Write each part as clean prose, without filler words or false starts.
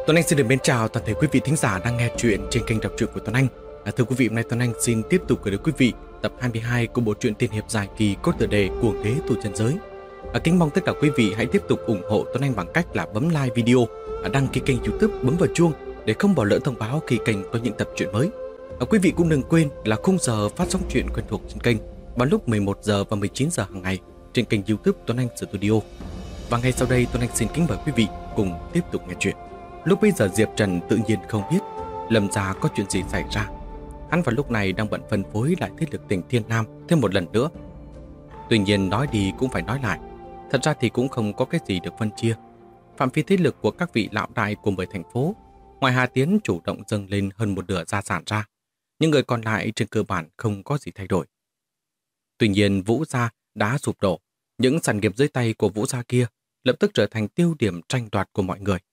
Tuấn Anh xin được mến chào toàn thể quý vị thính giả đang nghe chuyện trên kênh đọc truyện của Tuấn Anh. Thưa quý vị, hôm nay Tuấn Anh xin tiếp tục gửi đến quý vị tập 22 của bộ truyện tiên hiệp dài kỳ có tựa đề Cuồng Đế Tu Chân Giới. Kính mong tất cả quý vị hãy tiếp tục ủng hộ Tuấn Anh bằng cách là bấm like video, đăng ký kênh YouTube, bấm vào chuông để không bỏ lỡ thông báo khi kênh có những tập truyện mới. Quý vị cũng đừng quên là khung giờ phát sóng truyện quen thuộc trên kênh vào lúc 11 giờ và 19 giờ hàng ngày trên kênh YouTube Tuấn Anh Studio. Và ngay sau đây Tuấn Anh xin kính mời quý vị cùng tiếp tục nghe chuyện. Lúc bây giờ Diệp Trần tự nhiên không biết Lâm gia có chuyện gì xảy ra. Hắn vào lúc này đang bận phân phối lại thế lực tỉnh Thiên Nam thêm một lần nữa. Tuy nhiên nói đi cũng phải nói lại, thật ra thì cũng không có cái gì được phân chia. Phạm vi thế lực của các vị lão đại của 10 thành phố, ngoài Hà Tiến chủ động dâng lên hơn một nửa gia sản ra, những người còn lại trên cơ bản không có gì thay đổi. Tuy nhiên Vũ gia đã sụp đổ, những sản nghiệp dưới tay của Vũ gia kia lập tức trở thành tiêu điểm tranh đoạt của mọi người.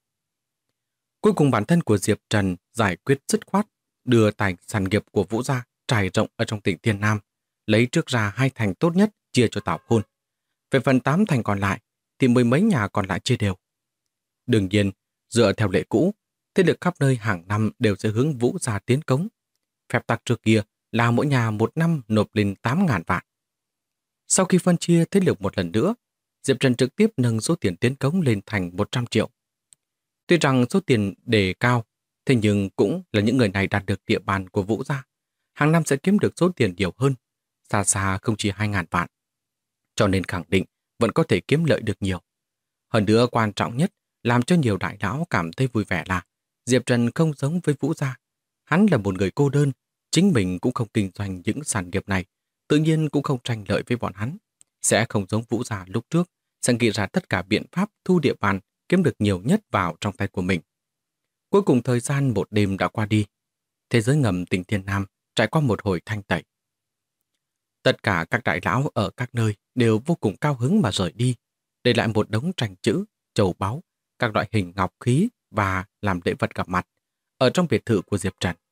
Cuối cùng bản thân của Diệp Trần giải quyết dứt khoát, đưa tài sản nghiệp của Vũ gia trải rộng ở trong tỉnh Thiên Nam, lấy trước ra 2 thành tốt nhất chia cho Tào Khôn. Về phần 8 thành còn lại thì mười mấy nhà còn lại chia đều. Đương nhiên, dựa theo lệ cũ, thế lực khắp nơi hàng năm đều sẽ hướng Vũ gia tiến cống. Phép tắc trước kia là mỗi nhà một năm nộp lên 8.000 vạn. Sau khi phân chia thế lực một lần nữa, Diệp Trần trực tiếp nâng số tiền tiến cống lên thành 100 triệu. Tuy rằng số tiền đề cao, thế nhưng cũng là những người này đạt được địa bàn của Vũ gia. Hàng năm sẽ kiếm được số tiền nhiều hơn, xa xa không chỉ 2.000 vạn. Cho nên khẳng định vẫn có thể kiếm lợi được nhiều. Hơn nữa quan trọng nhất, làm cho nhiều đại lão cảm thấy vui vẻ là Diệp Trần không giống với Vũ gia. Hắn là một người cô đơn, chính mình cũng không kinh doanh những sản nghiệp này, tự nhiên cũng không tranh lợi với bọn hắn. Sẽ không giống Vũ gia lúc trước, sẽ nghĩ ra tất cả biện pháp thu địa bàn, kiếm được nhiều nhất vào trong tay của mình. Cuối cùng thời gian một đêm đã qua đi. Thế giới ngầm tỉnh Thiên Nam trải qua một hồi thanh tẩy. Tất cả các đại lão ở các nơi đều vô cùng cao hứng mà rời đi, để lại một đống tranh chữ, châu báu, các loại hình ngọc khí và làm lễ vật gặp mặt ở trong biệt thự của Diệp Trần.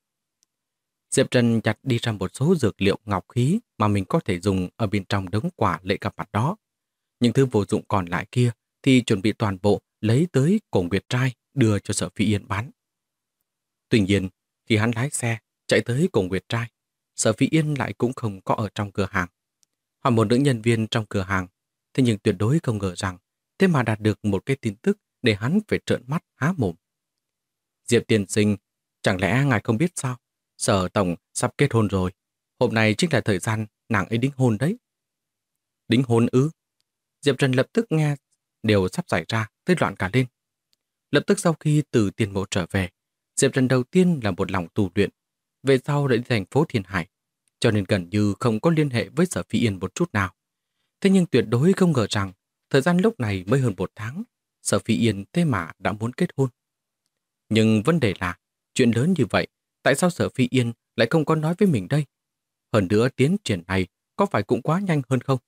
Diệp Trần nhặt đi ra một số dược liệu ngọc khí mà mình có thể dùng ở bên trong đống quả lễ gặp mặt đó. Những thứ vô dụng còn lại kia thì chuẩn bị toàn bộ lấy tới Cổ Nguyệt Trai đưa cho Sở Phi Yên bán. Tuy nhiên, khi hắn lái xe chạy tới Cổ Nguyệt Trai, Sở Phi Yên lại cũng không có ở trong cửa hàng. Hỏi một nữ nhân viên trong cửa hàng, thế nhưng tuyệt đối không ngờ rằng thế mà đạt được một cái tin tức để hắn phải trợn mắt há mồm. Diệp tiên sinh, chẳng lẽ ngài không biết sao? Sở tổng sắp kết hôn rồi. Hôm nay chính là thời gian nàng ấy đính hôn đấy. Đính hôn ư? Diệp Trần lập tức nghe điều sắp xảy ra tới loạn cả lên. Lập tức sau khi từ tiền mộ trở về, Diệp Trần đầu tiên là một lòng tu luyện, về sau đã đi thành phố Thiên Hải, cho nên gần như không có liên hệ với Sở Phi Yên một chút nào. Thế nhưng tuyệt đối không ngờ rằng, thời gian lúc này mới hơn 1 tháng, Sở Phi Yên thế mà đã muốn kết hôn. Nhưng vấn đề là, chuyện lớn như vậy, tại sao Sở Phi Yên lại không có nói với mình đây? Hơn nữa tiến triển này có phải cũng quá nhanh hơn không?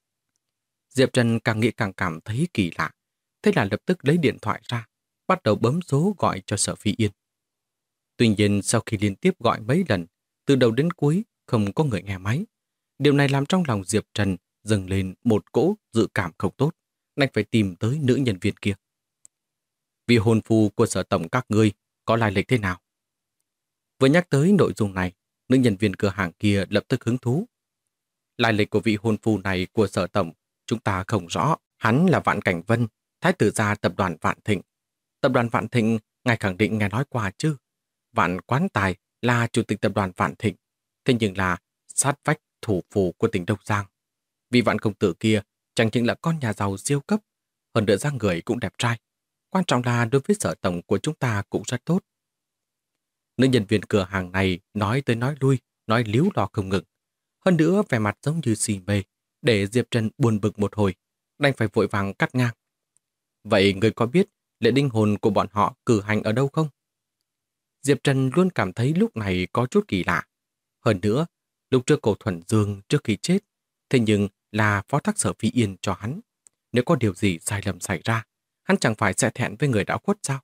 Diệp Trần càng nghĩ càng cảm thấy kỳ lạ, thế là lập tức lấy điện thoại ra, bắt đầu bấm số gọi cho Sở Phi Yên. Tuy nhiên sau khi liên tiếp gọi mấy lần, từ đầu đến cuối không có người nghe máy. Điều này làm trong lòng Diệp Trần dâng lên một cỗ dự cảm không tốt, đành phải tìm tới nữ nhân viên kia. Vị hôn phu của Sở tổng các ngươi có lai lịch thế nào? Vừa nhắc tới nội dung này, nữ nhân viên cửa hàng kia lập tức hứng thú. Lai lịch của vị hôn phu này của Sở tổng chúng ta không rõ. Hắn là Vạn Cảnh Vân, thái tử gia tập đoàn Vạn Thịnh. Tập đoàn Vạn Thịnh, ngài khẳng định nghe nói qua chứ? Vạn Quán Tài là chủ tịch tập đoàn Vạn Thịnh, thế nhưng là sát vách thủ phủ của tỉnh Đông Giang. Vì Vạn công tử kia chẳng những là con nhà giàu siêu cấp, hơn nữa dáng người cũng đẹp trai. Quan trọng là đối với Sở tổng của chúng ta cũng rất tốt. Nữ nhân viên cửa hàng này nói tới nói lui, nói líu lo không ngừng. Hơn nữa vẻ mặt giống như si mê, để Diệp Trần buồn bực một hồi, đành phải vội vàng cắt ngang. Vậy người có biết lễ đính hôn của bọn họ cử hành ở đâu không? Diệp Trần luôn cảm thấy lúc này có chút kỳ lạ. Hơn nữa, lúc trước Cổ Thuần Dương trước khi chết, thế nhưng là phó thác Sở Phi Yên cho hắn. Nếu có điều gì sai lầm xảy ra, hắn chẳng phải sẽ thẹn với người đã khuất sao?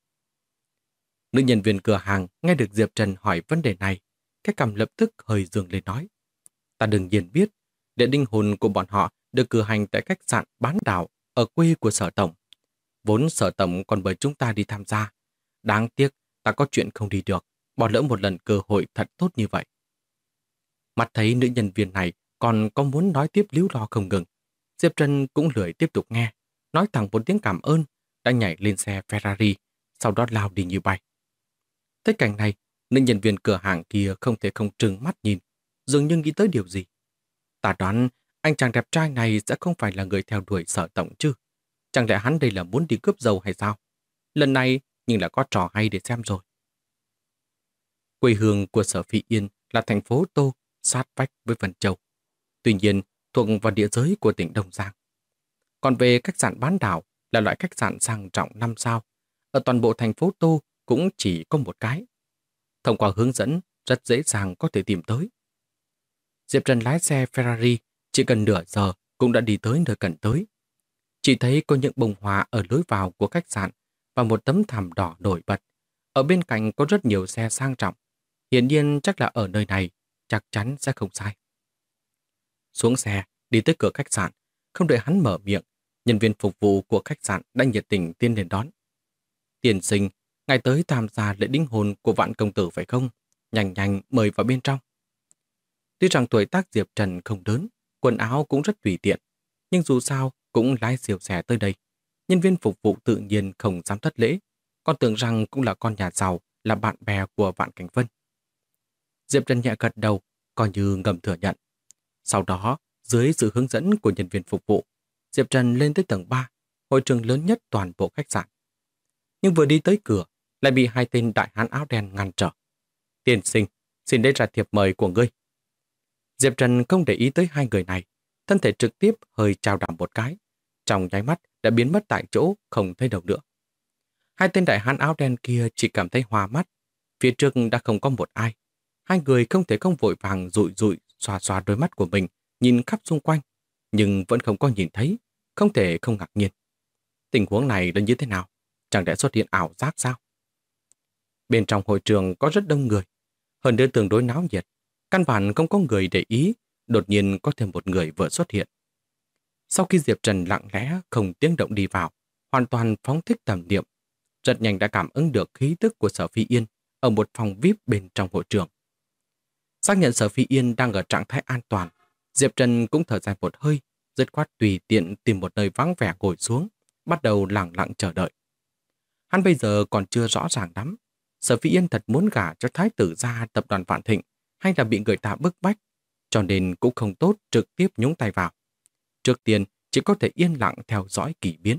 Nữ nhân viên cửa hàng nghe được Diệp Trần hỏi vấn đề này, cái cằm lập tức hơi dương lên nói. Ta đương nhiên biết, lễ đính hôn của bọn họ được cử hành tại khách sạn Bán Đảo ở quê của Sở tổng. Vốn Sở tổng còn mời chúng ta đi tham gia. Đáng tiếc, ta có chuyện không đi được, bỏ lỡ một lần cơ hội thật tốt như vậy. Mắt thấy nữ nhân viên này còn có muốn nói tiếp líu lo không ngừng. Diệp Trần cũng lười tiếp tục nghe, nói thẳng một tiếng cảm ơn, đã nhảy lên xe Ferrari, sau đó lao đi như bay. Thấy cảnh này, nữ nhân viên cửa hàng kia không thể không trừng mắt nhìn, dường như nghĩ tới điều gì. Ta đoán anh chàng đẹp trai này sẽ không phải là người theo đuổi Sở tổng chứ. Chẳng lẽ hắn đây là muốn đi cướp dầu hay sao? Lần này nhưng là có trò hay để xem rồi. Quê hương của Sở Phi Yên là thành phố Tô, sát vách với Vân Châu. Tuy nhiên, thuộc vào địa giới của tỉnh Đông Giang. Còn về khách sạn bán đảo là loại khách sạn sang trọng 5 sao. Ở toàn bộ thành phố Tô cũng chỉ có một cái. Thông qua hướng dẫn, rất dễ dàng có thể tìm tới. Diệp Trần lái xe Ferrari chỉ cần nửa giờ cũng đã đi tới nơi cần tới. Chỉ thấy có những bông hoa ở lối vào của khách sạn và một tấm thảm đỏ nổi bật. Ở bên cạnh có rất nhiều xe sang trọng. Hiển nhiên chắc là ở nơi này, chắc chắn sẽ không sai. Xuống xe, đi tới cửa khách sạn, không đợi hắn mở miệng, nhân viên phục vụ của khách sạn đã nhiệt tình tiến lên đón. Tiên sinh, ngài tới tham gia lễ đính hôn của Vạn công tử phải không? Nhanh nhanh mời vào bên trong. Tuy rằng tuổi tác Diệp Trần không lớn, quần áo cũng rất tùy tiện, nhưng dù sao cũng lái siêu xe tới đây. Nhân viên phục vụ tự nhiên không dám thất lễ, còn tưởng rằng cũng là con nhà giàu, là bạn bè của Vạn Cảnh Vân. Diệp Trần nhẹ gật đầu, coi như ngầm thừa nhận. Sau đó, dưới sự hướng dẫn của nhân viên phục vụ, Diệp Trần lên tới tầng 3, hội trường lớn nhất toàn bộ khách sạn. Nhưng vừa đi tới cửa, lại bị hai tên đại hán áo đen ngăn trở. Tiên sinh, xin đây là thiệp mời của ngươi. Diệp Trần không để ý tới hai người này, thân thể trực tiếp hơi chào đảo một cái. Trong nháy mắt đã biến mất tại chỗ, không thấy đâu nữa. Hai tên đại hán áo đen kia chỉ cảm thấy hoa mắt. Phía trước đã không có một ai. Hai người không thể không vội vàng rụi rụi, xoa xoa đôi mắt của mình, nhìn khắp xung quanh, nhưng vẫn không có nhìn thấy, không thể không ngạc nhiên. Tình huống này là như thế nào? Chẳng lẽ xuất hiện ảo giác sao? Bên trong hội trường có rất đông người, hơn nữa tương đối náo nhiệt. Căn bản không có người để ý, đột nhiên có thêm một người vừa xuất hiện. Sau khi Diệp Trần lặng lẽ không tiếng động đi vào, hoàn toàn phóng thích tầm niệm, rất nhanh đã cảm ứng được khí tức của Sở Phi Yên ở một phòng VIP bên trong hội trường. Xác nhận Sở Phi Yên đang ở trạng thái an toàn, Diệp Trần cũng thở dài một hơi, dứt khoát tùy tiện tìm một nơi vắng vẻ ngồi xuống, bắt đầu lặng lặng chờ đợi. Hắn bây giờ còn chưa rõ ràng lắm, Sở Phi Yên thật muốn gả cho thái tử gia tập đoàn Vạn Thịnh hay là bị người ta bức bách, cho nên cũng không tốt trực tiếp nhúng tay vào. Trước tiên chỉ có thể yên lặng theo dõi kỳ biến.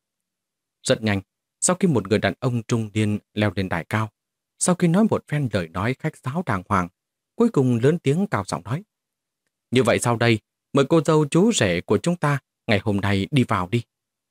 Rất nhanh, sau khi một người đàn ông trung niên leo lên đài cao, sau khi nói một phen lời nói khách sáo đàng hoàng, cuối cùng lớn tiếng cao giọng nói: như vậy sau đây, mời cô dâu chú rể của chúng ta ngày hôm nay đi vào đi.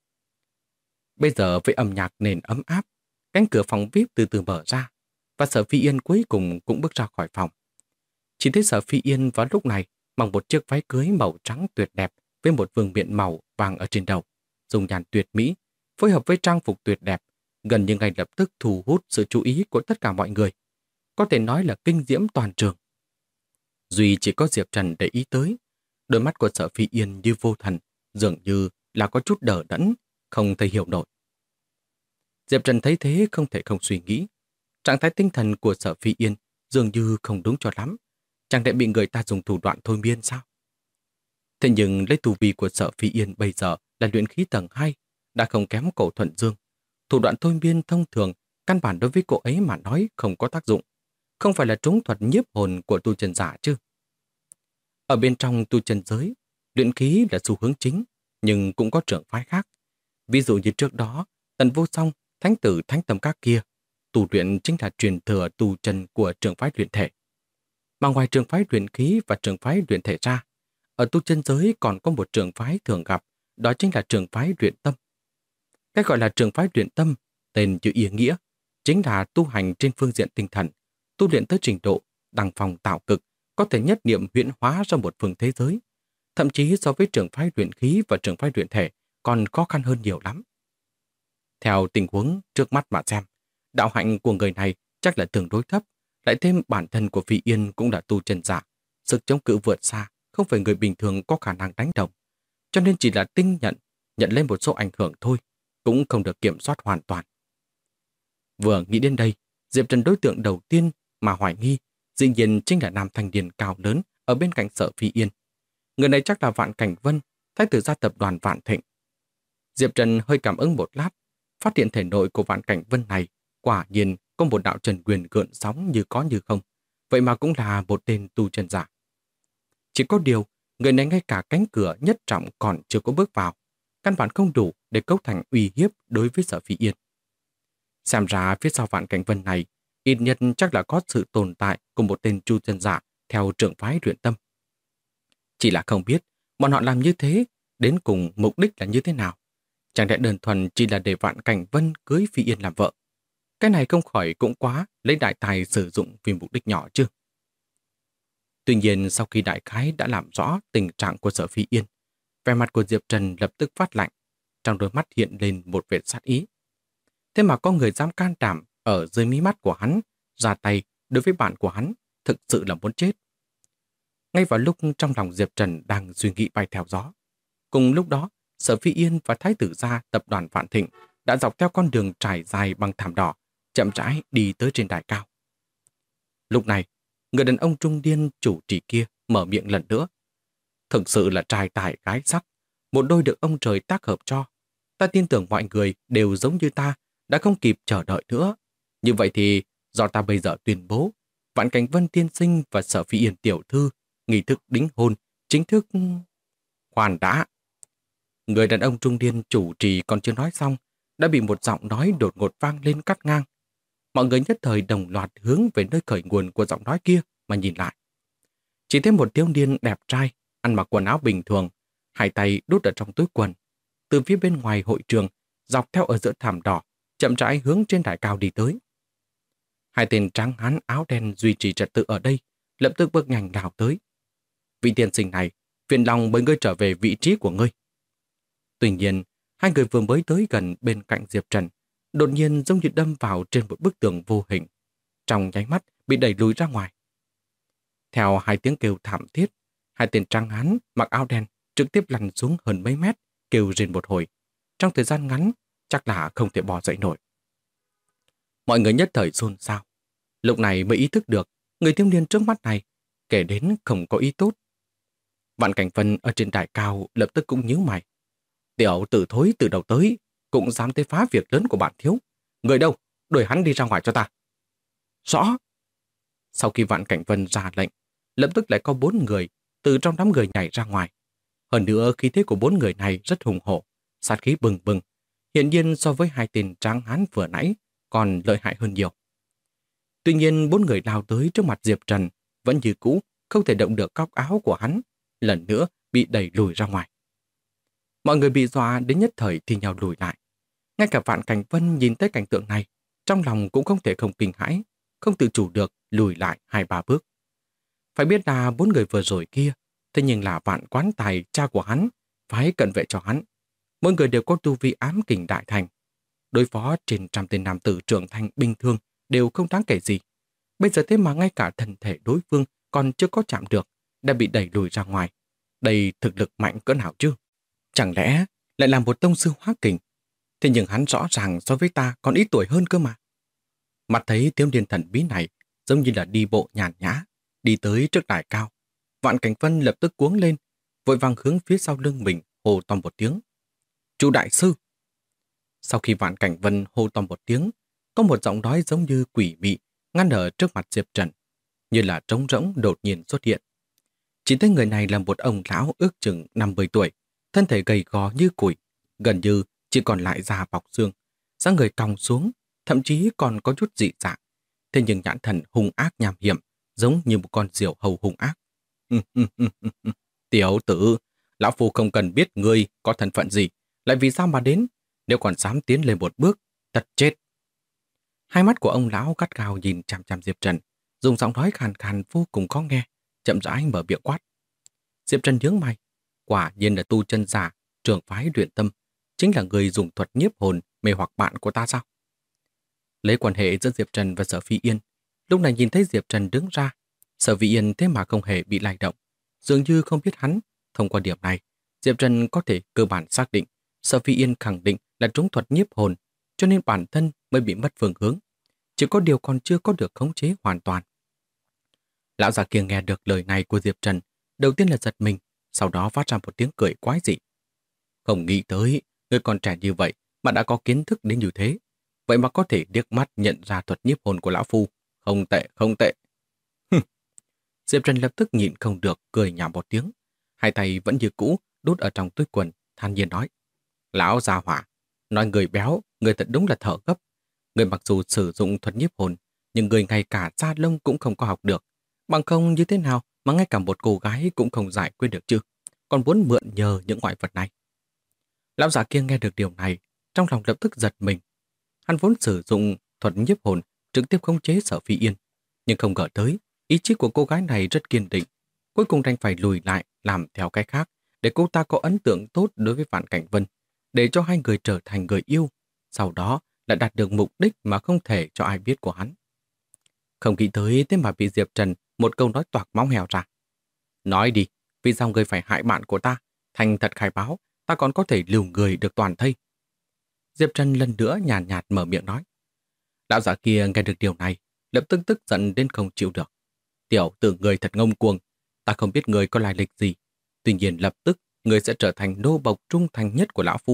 Bây giờ với âm nhạc nền ấm áp, cánh cửa phòng VIP từ từ mở ra, và Sở Phi Yên cuối cùng cũng bước ra khỏi phòng. Chỉ thấy Sở Phi Yên vào lúc này mặc một chiếc váy cưới màu trắng tuyệt đẹp với một vương miện màu vàng ở trên đầu, dùng nhàn tuyệt mỹ, phối hợp với trang phục tuyệt đẹp, gần như ngay lập tức thu hút sự chú ý của tất cả mọi người. Có thể nói là kinh diễm toàn trường. Duy chỉ có Diệp Trần để ý tới, đôi mắt của Sở Phi Yên như vô thần, dường như là có chút đờ đẫn, không thể hiểu nổi. Diệp Trần thấy thế không thể không suy nghĩ. Trạng thái tinh thần của Sở Phi Yên dường như không đúng cho lắm. Chẳng lẽ bị người ta dùng thủ đoạn thôi miên sao? Thế nhưng lấy tu vi của Sở Phi Yên bây giờ là luyện khí tầng 2, đã không kém Cổ Thuận Dương. Thủ đoạn thôi miên thông thường, căn bản đối với cô ấy mà nói không có tác dụng. Không phải là trúng thuật nhiếp hồn của tu chân giả chứ. Ở bên trong tu chân giới, luyện khí là xu hướng chính, nhưng cũng có trường phái khác. Ví dụ như trước đó, Tần Vô Song, Thánh tử Thánh Tầm Các kia, tu luyện chính là truyền thừa tu chân của trường phái luyện thể. Mà ngoài trường phái luyện khí và trường phái luyện thể ra, ở tu chân giới còn có một trường phái thường gặp, đó chính là trường phái luyện tâm. Cái gọi là trường phái luyện tâm, tên như ý nghĩa, chính là tu hành trên phương diện tinh thần, tu luyện tới trình độ đăng phong tạo cực, có thể nhất niệm huyễn hóa ra một phương thế giới. Thậm chí so với trường phái luyện khí và trường phái luyện thể còn khó khăn hơn nhiều lắm. Theo tình huống trước mắt mà xem, đạo hạnh của người này chắc là tương đối thấp, lại thêm bản thân của Phi Yên cũng là tu chân giả, sức chống cự vượt xa, không phải người bình thường có khả năng đánh đồng. Cho nên chỉ là tinh nhận lên một số ảnh hưởng thôi, cũng không được kiểm soát hoàn toàn. Vừa nghĩ đến đây, Diệp Trần đối tượng đầu tiên mà hoài nghi dĩ nhiên chính là nam thanh niên cao lớn ở bên cạnh Sở Phi Yên. Người này chắc là Vạn Cảnh Vân, thái tử gia tập đoàn Vạn Thịnh. Diệp Trần hơi cảm ứng một lát, phát hiện thể nội của Vạn Cảnh Vân này quả nhiên có một đạo trần quyền gợn sóng như có như không. Vậy mà cũng là một tên tu chân giả. Chỉ có điều, người này ngay cả cánh cửa nhất trọng còn chưa có bước vào, căn bản không đủ để cấu thành uy hiếp đối với Sở Phi Yên. Xem ra phía sau Vạn Cảnh Vân này, ít nhất chắc là có sự tồn tại của một tên tu chân giả theo trưởng phái Luyện Tâm. Chỉ là không biết bọn họ làm như thế đến cùng mục đích là như thế nào. Chẳng lẽ đơn thuần chỉ là để Vạn Cảnh Vân cưới Phi Yên làm vợ. Cái này không khỏi cũng quá lấy đại tài sử dụng vì mục đích nhỏ chứ. Tuy nhiên sau khi đại khái đã làm rõ tình trạng của Sở Phi Yên, vẻ mặt của Diệp Trần lập tức phát lạnh, trong đôi mắt hiện lên một vệt sát ý. Thế mà có người dám can đảm ở dưới mí mắt của hắn, ra tay đối với bạn của hắn, thực sự là muốn chết. Ngay vào lúc trong lòng Diệp Trần đang suy nghĩ bay theo gió, cùng lúc đó, Sở Phi Yên và thái tử gia tập đoàn Vạn Thịnh đã dọc theo con đường trải dài bằng thảm đỏ, chậm rãi đi tới trên đài cao. Lúc này, người đàn ông trung niên chủ trì kia mở miệng lần nữa. Thực sự là trai tài gái sắc, một đôi được ông trời tác hợp cho. Ta tin tưởng mọi người đều giống như ta, đã không kịp chờ đợi nữa. Như vậy thì, do ta bây giờ tuyên bố, Vạn Cảnh Vân tiên sinh và Sở Phi Yên tiểu thư, nghi thức đính hôn, chính thức... Khoan đã! Người đàn ông trung niên chủ trì còn chưa nói xong, đã bị một giọng nói đột ngột vang lên cắt ngang. Mọi người nhất thời đồng loạt hướng về nơi khởi nguồn của giọng nói kia mà nhìn lại. Chỉ thấy một thiếu niên đẹp trai, ăn mặc quần áo bình thường, hai tay đút ở trong túi quần. Từ phía bên ngoài hội trường, dọc theo ở giữa thảm đỏ, chậm rãi hướng trên đài cao đi tới. Hai tên trắng hán áo đen duy trì trật tự ở đây, lập tức bước nhanh đào tới. Vị tiên sinh này, phiền lòng bởi ngươi trở về vị trí của ngươi. Tuy nhiên, hai người vừa mới tới gần bên cạnh Diệp Trần, đột nhiên giống như đâm vào trên một bức tường vô hình, trong nháy mắt bị đẩy lùi ra ngoài. Theo hai tiếng kêu thảm thiết, hai tên trắng hán mặc áo đen trực tiếp lăn xuống hơn mấy mét, kêu rên một hồi. Trong thời gian ngắn, chắc là không thể bò dậy nổi. Mọi người nhất thời xôn xao. Lúc này mới ý thức được người thiếu niên trước mắt này kể đến không có ý tốt. Vạn Cảnh Vân ở trên đài cao lập tức cũng nhíu mày. Tiểu tử thối từ đầu tới cũng dám tới phá việc lớn của bạn thiếu. Người đâu? Đuổi hắn đi ra ngoài cho ta. Rõ. Sau khi Vạn Cảnh Vân ra lệnh, lập tức lại có 4 người từ trong đám người nhảy ra ngoài. Hơn nữa khí thế của 4 người này rất hùng hổ, sát khí bừng bừng. Hiển nhiên so với hai tên tráng hán vừa nãy còn lợi hại hơn nhiều. Tuy nhiên 4 người lao tới trước mặt Diệp Trần vẫn như cũ không thể động được góc áo của hắn, lần nữa bị đẩy lùi ra ngoài. Mọi người bị dọa đến nhất thời thì nhau lùi lại. Ngay cả Vạn Cảnh Vân nhìn thấy cảnh tượng này, trong lòng cũng không thể không kinh hãi, không tự chủ được lùi lại 2-3 bước. Phải biết là 4 người vừa rồi kia, thế nhưng là Vạn Quán Tài, cha của hắn, phái cận vệ cho hắn. Mỗi người đều có tu vi ám kình đại thành. Đối phó trên trăm tên nam tử trưởng thành bình thường đều không đáng kể gì. Bây giờ thế mà ngay cả thân thể đối phương còn chưa có chạm được, đã bị đẩy lùi ra ngoài. Đây thực lực mạnh cỡ nào chứ? Chẳng lẽ lại là một tông sư hóa kình? Thế nhưng hắn rõ ràng so với ta còn ít tuổi hơn cơ mà. Mặt thấy thiếu niên thần bí này giống như là đi bộ nhàn nhã, đi tới trước đài cao. Vạn Cảnh Vân lập tức cuống lên, vội vàng hướng phía sau lưng mình hô to một tiếng. Chu đại sư! Sau khi Vạn Cảnh Vân hô to một tiếng, có một giọng nói giống như quỷ mị ngăn ở trước mặt Diệp Trần, như là trống rỗng đột nhiên xuất hiện. Chỉ thấy người này là một ông lão ước chừng 50 tuổi, thân thể gầy gò như củi, gần như chỉ còn lại da bọc xương, dáng người cong xuống, thậm chí còn có chút dị dạng. Thế nhưng nhãn thần hung ác nham hiểm, giống như một con diều hầu hung ác. Tiểu tử, lão phu không cần biết ngươi có thân phận gì, lại vì sao mà đến, nếu còn dám tiến lên một bước, thật chết. Hai mắt của ông lão gắt gao nhìn chằm chằm Diệp Trần, dùng giọng nói khàn khàn vô cùng khó nghe, chậm rãi mở miệng quát. Diệp Trần nhướng mày, quả nhiên là tu chân giả, trưởng phái Luyện Tâm, chính là người dùng thuật nhiếp hồn mê hoặc bạn của ta sao? Lấy quan hệ giữa Diệp Trần và Sở Phi Yên, lúc này nhìn thấy Diệp Trần đứng ra, Sở Phi Yên thế mà không hề bị lay động, dường như không biết hắn. Thông qua điểm này, Diệp Trần có thể cơ bản xác định Sở Phi Yên khẳng định là trúng thuật nhiếp hồn, cho nên bản thân mới bị mất phương hướng, chỉ có điều còn chưa có được khống chế hoàn toàn. Lão già kia nghe được lời này của Diệp Trần, đầu tiên là giật mình, sau đó phát ra một tiếng cười quái dị. Không nghĩ tới, người còn trẻ như vậy mà đã có kiến thức đến như thế. Vậy mà có thể liếc mắt nhận ra thuật nhiếp hồn của lão phu. Không tệ, không tệ. Diệp Trần lập tức nhịn không được, cười nhạo một tiếng. Hai tay vẫn như cũ, đút ở trong túi quần, than nhiên nói. Lão già hỏa, nói người béo, người thật đúng là thở gấp. Người mặc dù sử dụng thuật nhiếp hồn, nhưng người ngay cả da lông cũng không có học được. Bằng không như thế nào mà ngay cả một cô gái cũng không giải quyết được chứ. Còn muốn mượn nhờ những ngoại vật này. Lão già kia nghe được điều này, trong lòng lập tức giật mình. Hắn vốn sử dụng thuật nhiếp hồn trực tiếp khống chế Sở Phi Yên, nhưng không ngờ tới, ý chí của cô gái này rất kiên định. Cuối cùng đành phải lùi lại làm theo cái khác, để cô ta có ấn tượng tốt đối với Vạn Cảnh Vân, để cho hai người trở thành người yêu, sau đó lại đạt được mục đích mà không thể cho ai biết của hắn. Không nghĩ tới thế mà bị Diệp Trần một câu nói toạc móng heo ra. Nói đi, vì sao người phải hại bạn của ta? Thành thật khai báo, ta còn có thể lưu người được toàn thây. Diệp Trần lần nữa nhàn nhạt mở miệng nói. Lão giả kia nghe được điều này, lập tức tức giận đến không chịu được. Tiểu tử người thật ngông cuồng, ta không biết người có lai lịch gì. Tuy nhiên lập tức, người sẽ trở thành nô bộc trung thành nhất của lão phu.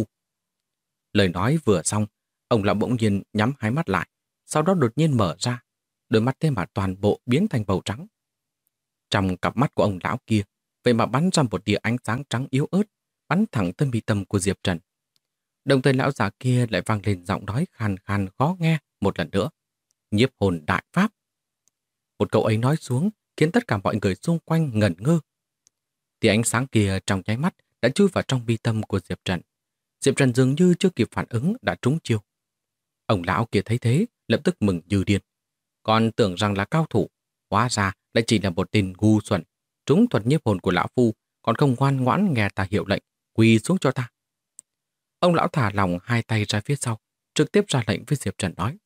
Lời nói vừa xong, ông lão bỗng nhiên nhắm hai mắt lại, sau đó đột nhiên mở ra, đôi mắt thế mà toàn bộ biến thành màu trắng. Trong cặp mắt của ông lão kia, vậy mà bắn ra một tia ánh sáng trắng yếu ớt, bắn thẳng tới mi tâm của Diệp Trần. Đồng thời lão già kia lại vang lên giọng nói khàn khàn khó nghe một lần nữa. Nhiếp hồn đại pháp. Một câu ấy nói xuống khiến tất cả mọi người xung quanh ngẩn ngơ. Tia ánh sáng kia trong nháy mắt đã chui vào trong mi tâm của Diệp Trần. Diệp Trần dường như chưa kịp phản ứng đã trúng chiêu. Ông lão kia thấy thế, lập tức mừng như điên. Còn tưởng rằng là cao thủ, hóa ra lại chỉ là một tên ngu xuẩn. Trúng thuật nhiếp hồn của lão phu, còn không ngoan ngoãn nghe ta hiệu lệnh, quỳ xuống cho ta. Ông lão thả lỏng hai tay ra phía sau, trực tiếp ra lệnh với Diệp Trần nói.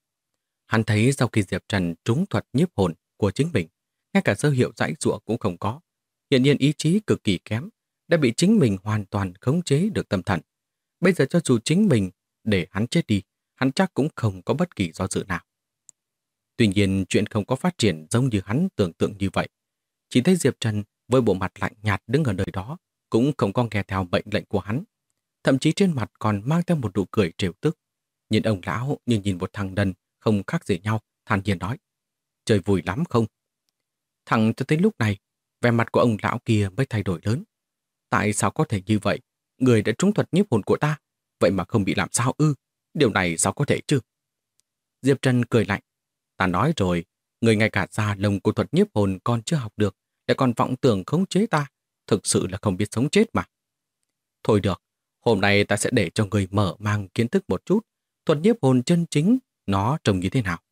Hắn thấy sau khi Diệp Trần trúng thuật nhiếp hồn của chính mình, ngay cả dấu hiệu giãy giụa cũng không có. Hiện nhiên ý chí cực kỳ kém, đã bị chính mình hoàn toàn khống chế được tâm thần. Bây giờ cho dù chính mình để hắn chết đi, hắn chắc cũng không có bất kỳ do dự nào. Tuy nhiên chuyện không có phát triển giống như hắn tưởng tượng như vậy. Chỉ thấy Diệp Trần với bộ mặt lạnh nhạt đứng ở nơi đó, cũng không có nghe theo mệnh lệnh của hắn. Thậm chí trên mặt còn mang theo một nụ cười trêu tức. Nhìn ông lão như nhìn một thằng đần không khác gì nhau, thản nhiên nói. Chơi vui lắm không? Thẳng cho tới lúc này, vẻ mặt của ông lão kia mới thay đổi lớn. Tại sao có thể như vậy? Người đã trúng thuật nhiếp hồn của ta, vậy mà không bị làm sao ư? Điều này sao có thể chứ? Diệp Trần cười lạnh. Ta nói rồi, người ngay cả da lông của thuật nhiếp hồn còn chưa học được, lại còn vọng tưởng khống chế ta. Thực sự là không biết sống chết mà. Thôi được, hôm nay ta sẽ để cho người mở mang kiến thức một chút, thuật nhiếp hồn chân chính, nó trông như thế nào.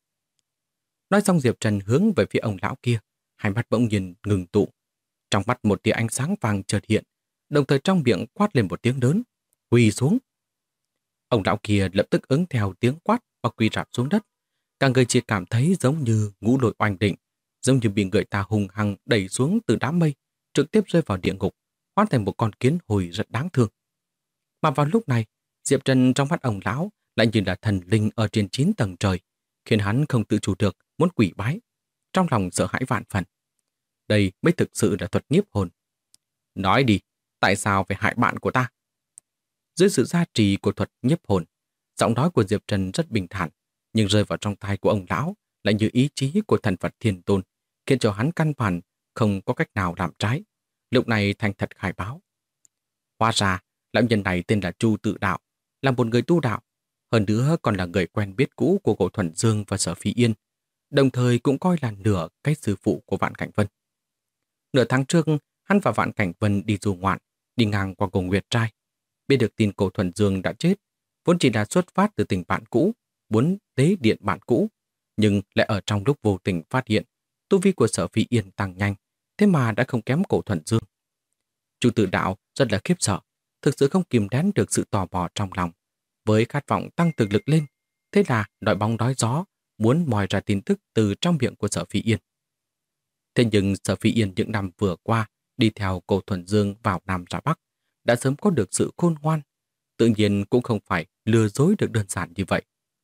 Nói xong Diệp Trần hướng về phía ông lão kia, hai mắt bỗng nhiên ngừng tụ. Trong mắt một tia ánh sáng vàng chợt hiện, đồng thời trong miệng quát lên một tiếng lớn, quỳ xuống. Ông lão kia lập tức ứng theo tiếng quát và quỳ rạp xuống đất. Cả người chỉ cảm thấy giống như ngũ lôi oanh định, giống như bị người ta hùng hăng đẩy xuống từ đám mây, trực tiếp rơi vào địa ngục, hóa thành một con kiến hồi rất đáng thương. Mà vào lúc này, Diệp Trần trong mắt ông lão lại như là thần linh ở trên 9 tầng trời, khiến hắn không tự chủ được muốn quỳ bái, trong lòng sợ hãi vạn phần. Đây mới thực sự là thuật nhiếp hồn. Nói đi, tại sao phải hại bạn của ta? Dưới sự gia trì của thuật nhiếp hồn, giọng nói của Diệp Trần rất bình thản, nhưng rơi vào trong tai của ông lão lại như ý chí của thần Phật Thiên Tôn, khiến cho hắn căn bản không có cách nào làm trái. Lúc này thành thật khai báo. Hóa ra, lão nhân này tên là Chu Tự Đạo, là một người tu đạo, hơn nữa còn là người quen biết cũ của Cổ Thuần Dương và Sở Phi Yên, đồng thời cũng coi là nửa cái sư phụ của Vạn Cảnh Vân. Nửa tháng trước, hắn và Vạn Cảnh Vân đi du ngoạn, đi ngang qua Cổ Nguyệt Trai. Biết được tin Cổ Thuần Dương đã chết, vốn chỉ là xuất phát từ tình bạn cũ, muốn tế điện bạn cũ, nhưng lại ở trong lúc vô tình phát hiện tu vi của Sở Phi Yên tăng nhanh, thế mà đã không kém Cổ Thuần Dương. Chu Tự Đạo rất là khiếp sợ, thực sự không kìm nén được sự tò mò trong lòng, với khát vọng tăng thực lực lên, thế là đội bóng đói gió, muốn moi ra tin tức từ trong miệng của Sở Phi Yên. Thế nhưng Sở Phi Yên những năm vừa qua đi theo Cổ Thuần Dương vào Nam ra Bắc, đã sớm có được sự khôn ngoan, tự nhiên cũng không phải lừa dối được đơn giản như vậy.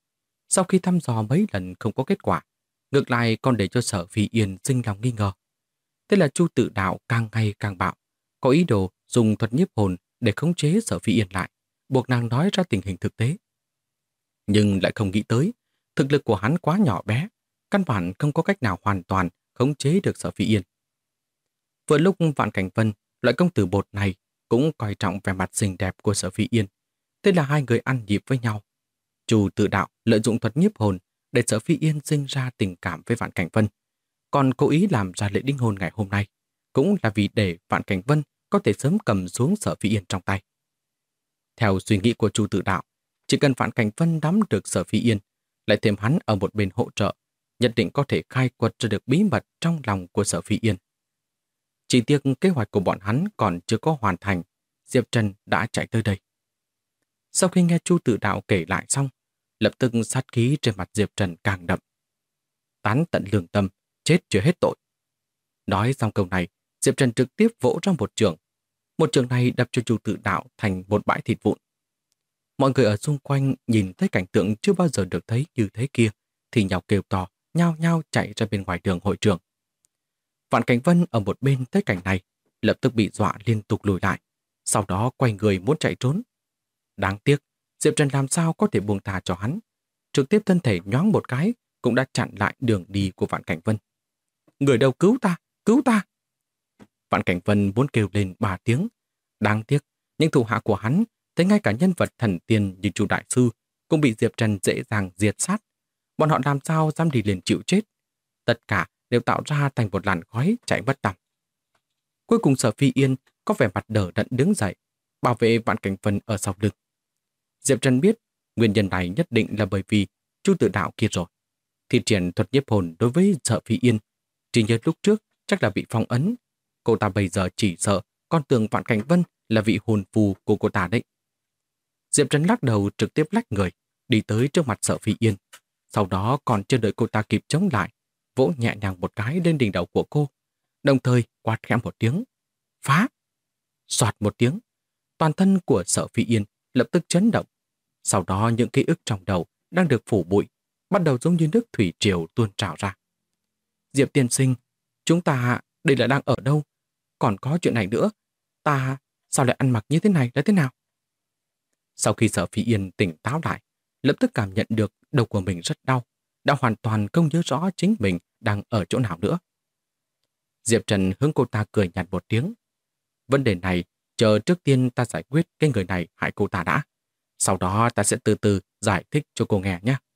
Sau khi thăm dò mấy lần không có kết quả, ngược lại còn để cho Sở Phi Yên sinh lòng nghi ngờ. Thế là Chu Tự Đạo càng ngày càng bạo, có ý đồ dùng thuật nhiếp hồn để khống chế Sở Phi Yên lại, buộc nàng nói ra tình hình thực tế. Nhưng lại không nghĩ tới, thực lực của hắn quá nhỏ bé, căn bản không có cách nào hoàn toàn khống chế được Sở Phi Yên. Vừa lúc Vạn Cảnh Vân, loại công tử bột này, cũng coi trọng vẻ mặt xinh đẹp của Sở Phi Yên. Thế là hai người ăn nhịp với nhau. Chu Tự Đạo lợi dụng thuật nhiếp hồn để Sở Phi Yên sinh ra tình cảm với Vạn Cảnh Vân, còn cố ý làm ra lễ đính hôn ngày hôm nay, cũng là vì để Vạn Cảnh Vân có thể sớm cầm xuống Sở Phi Yên trong tay. Theo suy nghĩ của Chu Tự Đạo, chỉ cần Vạn Cảnh Vân nắm được Sở Phi Yên, lại thêm hắn ở một bên hỗ trợ, nhất định có thể khai quật ra được bí mật trong lòng của Sở Phi Yên. Chỉ tiếc kế hoạch của bọn hắn còn chưa có hoàn thành, Diệp Trần đã chạy tới đây. Sau khi nghe Chu Tự Đạo kể lại xong, lập tức sát khí trên mặt Diệp Trần càng đậm. Tán tận lương tâm, chết chưa hết tội. Nói xong câu này, Diệp Trần trực tiếp vỗ ra một trường. Một trường này đập cho Chu Tự Đạo thành một bãi thịt vụn. Mọi người ở xung quanh nhìn thấy cảnh tượng chưa bao giờ được thấy như thế kia, thì nhào kêu to, nhao nhao chạy ra bên ngoài đường hội trường. Vạn Cảnh Vân ở một bên thấy cảnh này, lập tức bị dọa liên tục lùi lại, sau đó quay người muốn chạy trốn. Đáng tiếc, Diệp Trần làm sao có thể buông tha cho hắn. Trực tiếp thân thể nhoáng một cái, cũng đã chặn lại đường đi của Vạn Cảnh Vân. Người đâu, cứu ta, cứu ta! Vạn Cảnh Vân muốn kêu lên 3 tiếng. Đáng tiếc, những thủ hạ của hắn, thấy ngay cả nhân vật thần tiên như Chu Đại Sư, cũng bị Diệp Trần dễ dàng diệt sát. Bọn họ làm sao dám đi liền chịu chết. Tất cả đều tạo ra thành một làn khói chạy bất tăm. Cuối cùng Sở Phi Yên có vẻ mặt đờ đẫn đứng dậy, bảo vệ Vạn Cảnh Vân ở sau lưng. Diệp Trần biết nguyên nhân này nhất định là bởi vì Chu Tự Đạo kia rồi. Thi triển thuật nhiếp hồn đối với Sở Phi Yên, chỉ nhớ lúc trước chắc là bị phong ấn. Cô ta bây giờ chỉ sợ con tưởng Vạn Cảnh Vân là vị hồn phù của cô ta đấy. Diệp Trần lắc đầu trực tiếp lách người, đi tới trước mặt Sở Phi Yên. Sau đó còn chưa đợi cô ta kịp chống lại, vỗ nhẹ nhàng một cái lên đỉnh đầu của cô, đồng thời quát khẽ một tiếng. Phá! Soạt một tiếng, toàn thân của Sở Phi Yên lập tức chấn động. Sau đó những ký ức trong đầu đang được phủ bụi, bắt đầu giống như nước thủy triều tuôn trào ra. Diệp tiên sinh, chúng ta đây là đang ở đâu? Còn có chuyện này nữa, ta sao lại ăn mặc như thế này là thế nào? Sau khi Sở Phi Yên tỉnh táo lại, lập tức cảm nhận được đầu của mình rất đau, đã hoàn toàn không nhớ rõ chính mình đang ở chỗ nào nữa. Diệp Trần hướng cô ta cười nhạt một tiếng. Vấn đề này, chờ trước tiên ta giải quyết cái người này hại cô ta đã. Sau đó ta sẽ từ từ giải thích cho cô nghe nhé.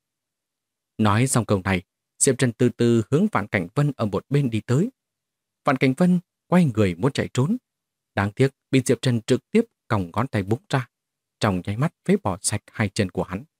Nói xong câu này, Diệp Trần từ từ hướng Vạn Cảnh Vân ở một bên đi tới. Vạn Cảnh Vân quay người muốn chạy trốn. Đáng tiếc bị Diệp Trần trực tiếp còng ngón tay búng ra. Trong nháy mắt phế bỏ sạch hai chân của hắn.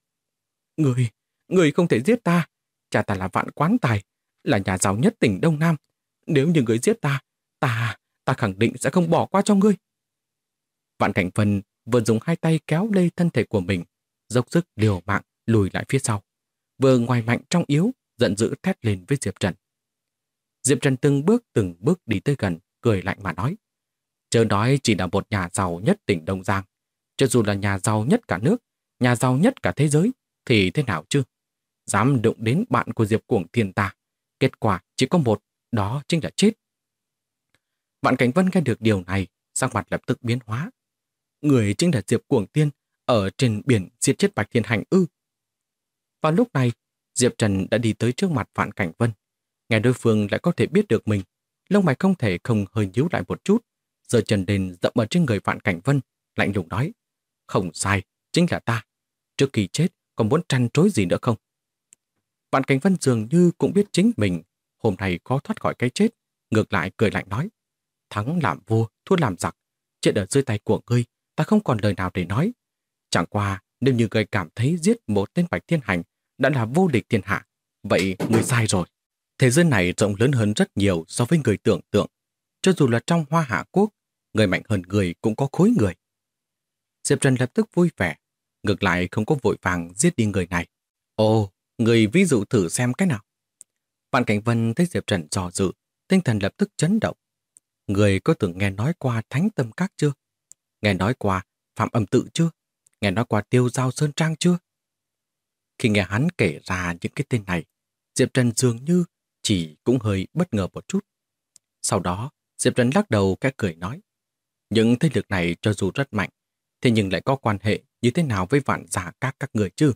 Người không thể giết ta. Cha ta là Vạn Quán Tài, là nhà giàu nhất tỉnh Đông Nam. Nếu như người giết ta khẳng định sẽ không bỏ qua cho ngươi. Vạn Cảnh Vân vừa dùng hai tay kéo lê thân thể của mình, dốc sức liều mạng lùi lại phía sau. Vừa ngoài mạnh trong yếu, giận dữ thét lên với Diệp Trần. Diệp Trần từng bước đi tới gần, cười lạnh mà nói. Chớ nói chỉ là một nhà giàu nhất tỉnh Đông Giang. Cho dù là nhà giàu nhất cả nước, nhà giàu nhất cả thế giới, thì thế nào chứ? Dám đụng đến bạn của Diệp Cuồng Thiên ta. Kết quả chỉ có một, đó chính là chết. Vạn Cảnh Vân nghe được điều này, sắc mặt lập tức biến hóa. Người chính là Diệp Cuồng Thiên ở trên biển giết chết Bạch Thiên Hành ư? Vào lúc này, Diệp Trần đã đi tới trước mặt Vạn Cảnh Vân. Nghe đối phương lại có thể biết được mình, lông mày không thể không hơi nhíu lại một chút, giơ chân lên dậm ở trên người Vạn Cảnh Vân, lạnh lùng nói. Không sai, chính là ta. Trước khi chết, còn muốn trăn trối gì nữa không? Vạn Cảnh Vân dường như cũng biết chính mình hôm nay khó thoát khỏi cái chết, ngược lại cười lạnh nói. Thắng làm vua, thua làm giặc, chết ở dưới tay của ngươi, ta không còn lời nào để nói. Chẳng qua, nếu như ngươi cảm thấy giết một tên Bạch Thiên Hành đã là vô địch thiên hạ, vậy ngươi sai rồi. Thế giới này rộng lớn hơn rất nhiều so với người tưởng tượng. Cho dù là trong Hoa Hạ Quốc, người mạnh hơn người cũng có khối người. Diệp Trần lập tức vui vẻ, ngược lại không có vội vàng giết đi người này. Ồ, người ví dụ thử xem cái nào. Vạn Cảnh Vân thấy Diệp Trần dò dự, tinh thần lập tức chấn động. Người có từng nghe nói qua Thánh Tâm Các chưa? Nghe nói qua Phạm Âm Tự chưa? Nghe nói qua Tiêu Giao Sơn Trang chưa? Khi nghe hắn kể ra những cái tên này, Diệp Trần dường như chỉ cũng hơi bất ngờ một chút. Sau đó, Diệp Trần lắc đầu cái cười nói, những thế lực này cho dù rất mạnh, thế nhưng lại có quan hệ như thế nào với Vạn Giả các người chứ?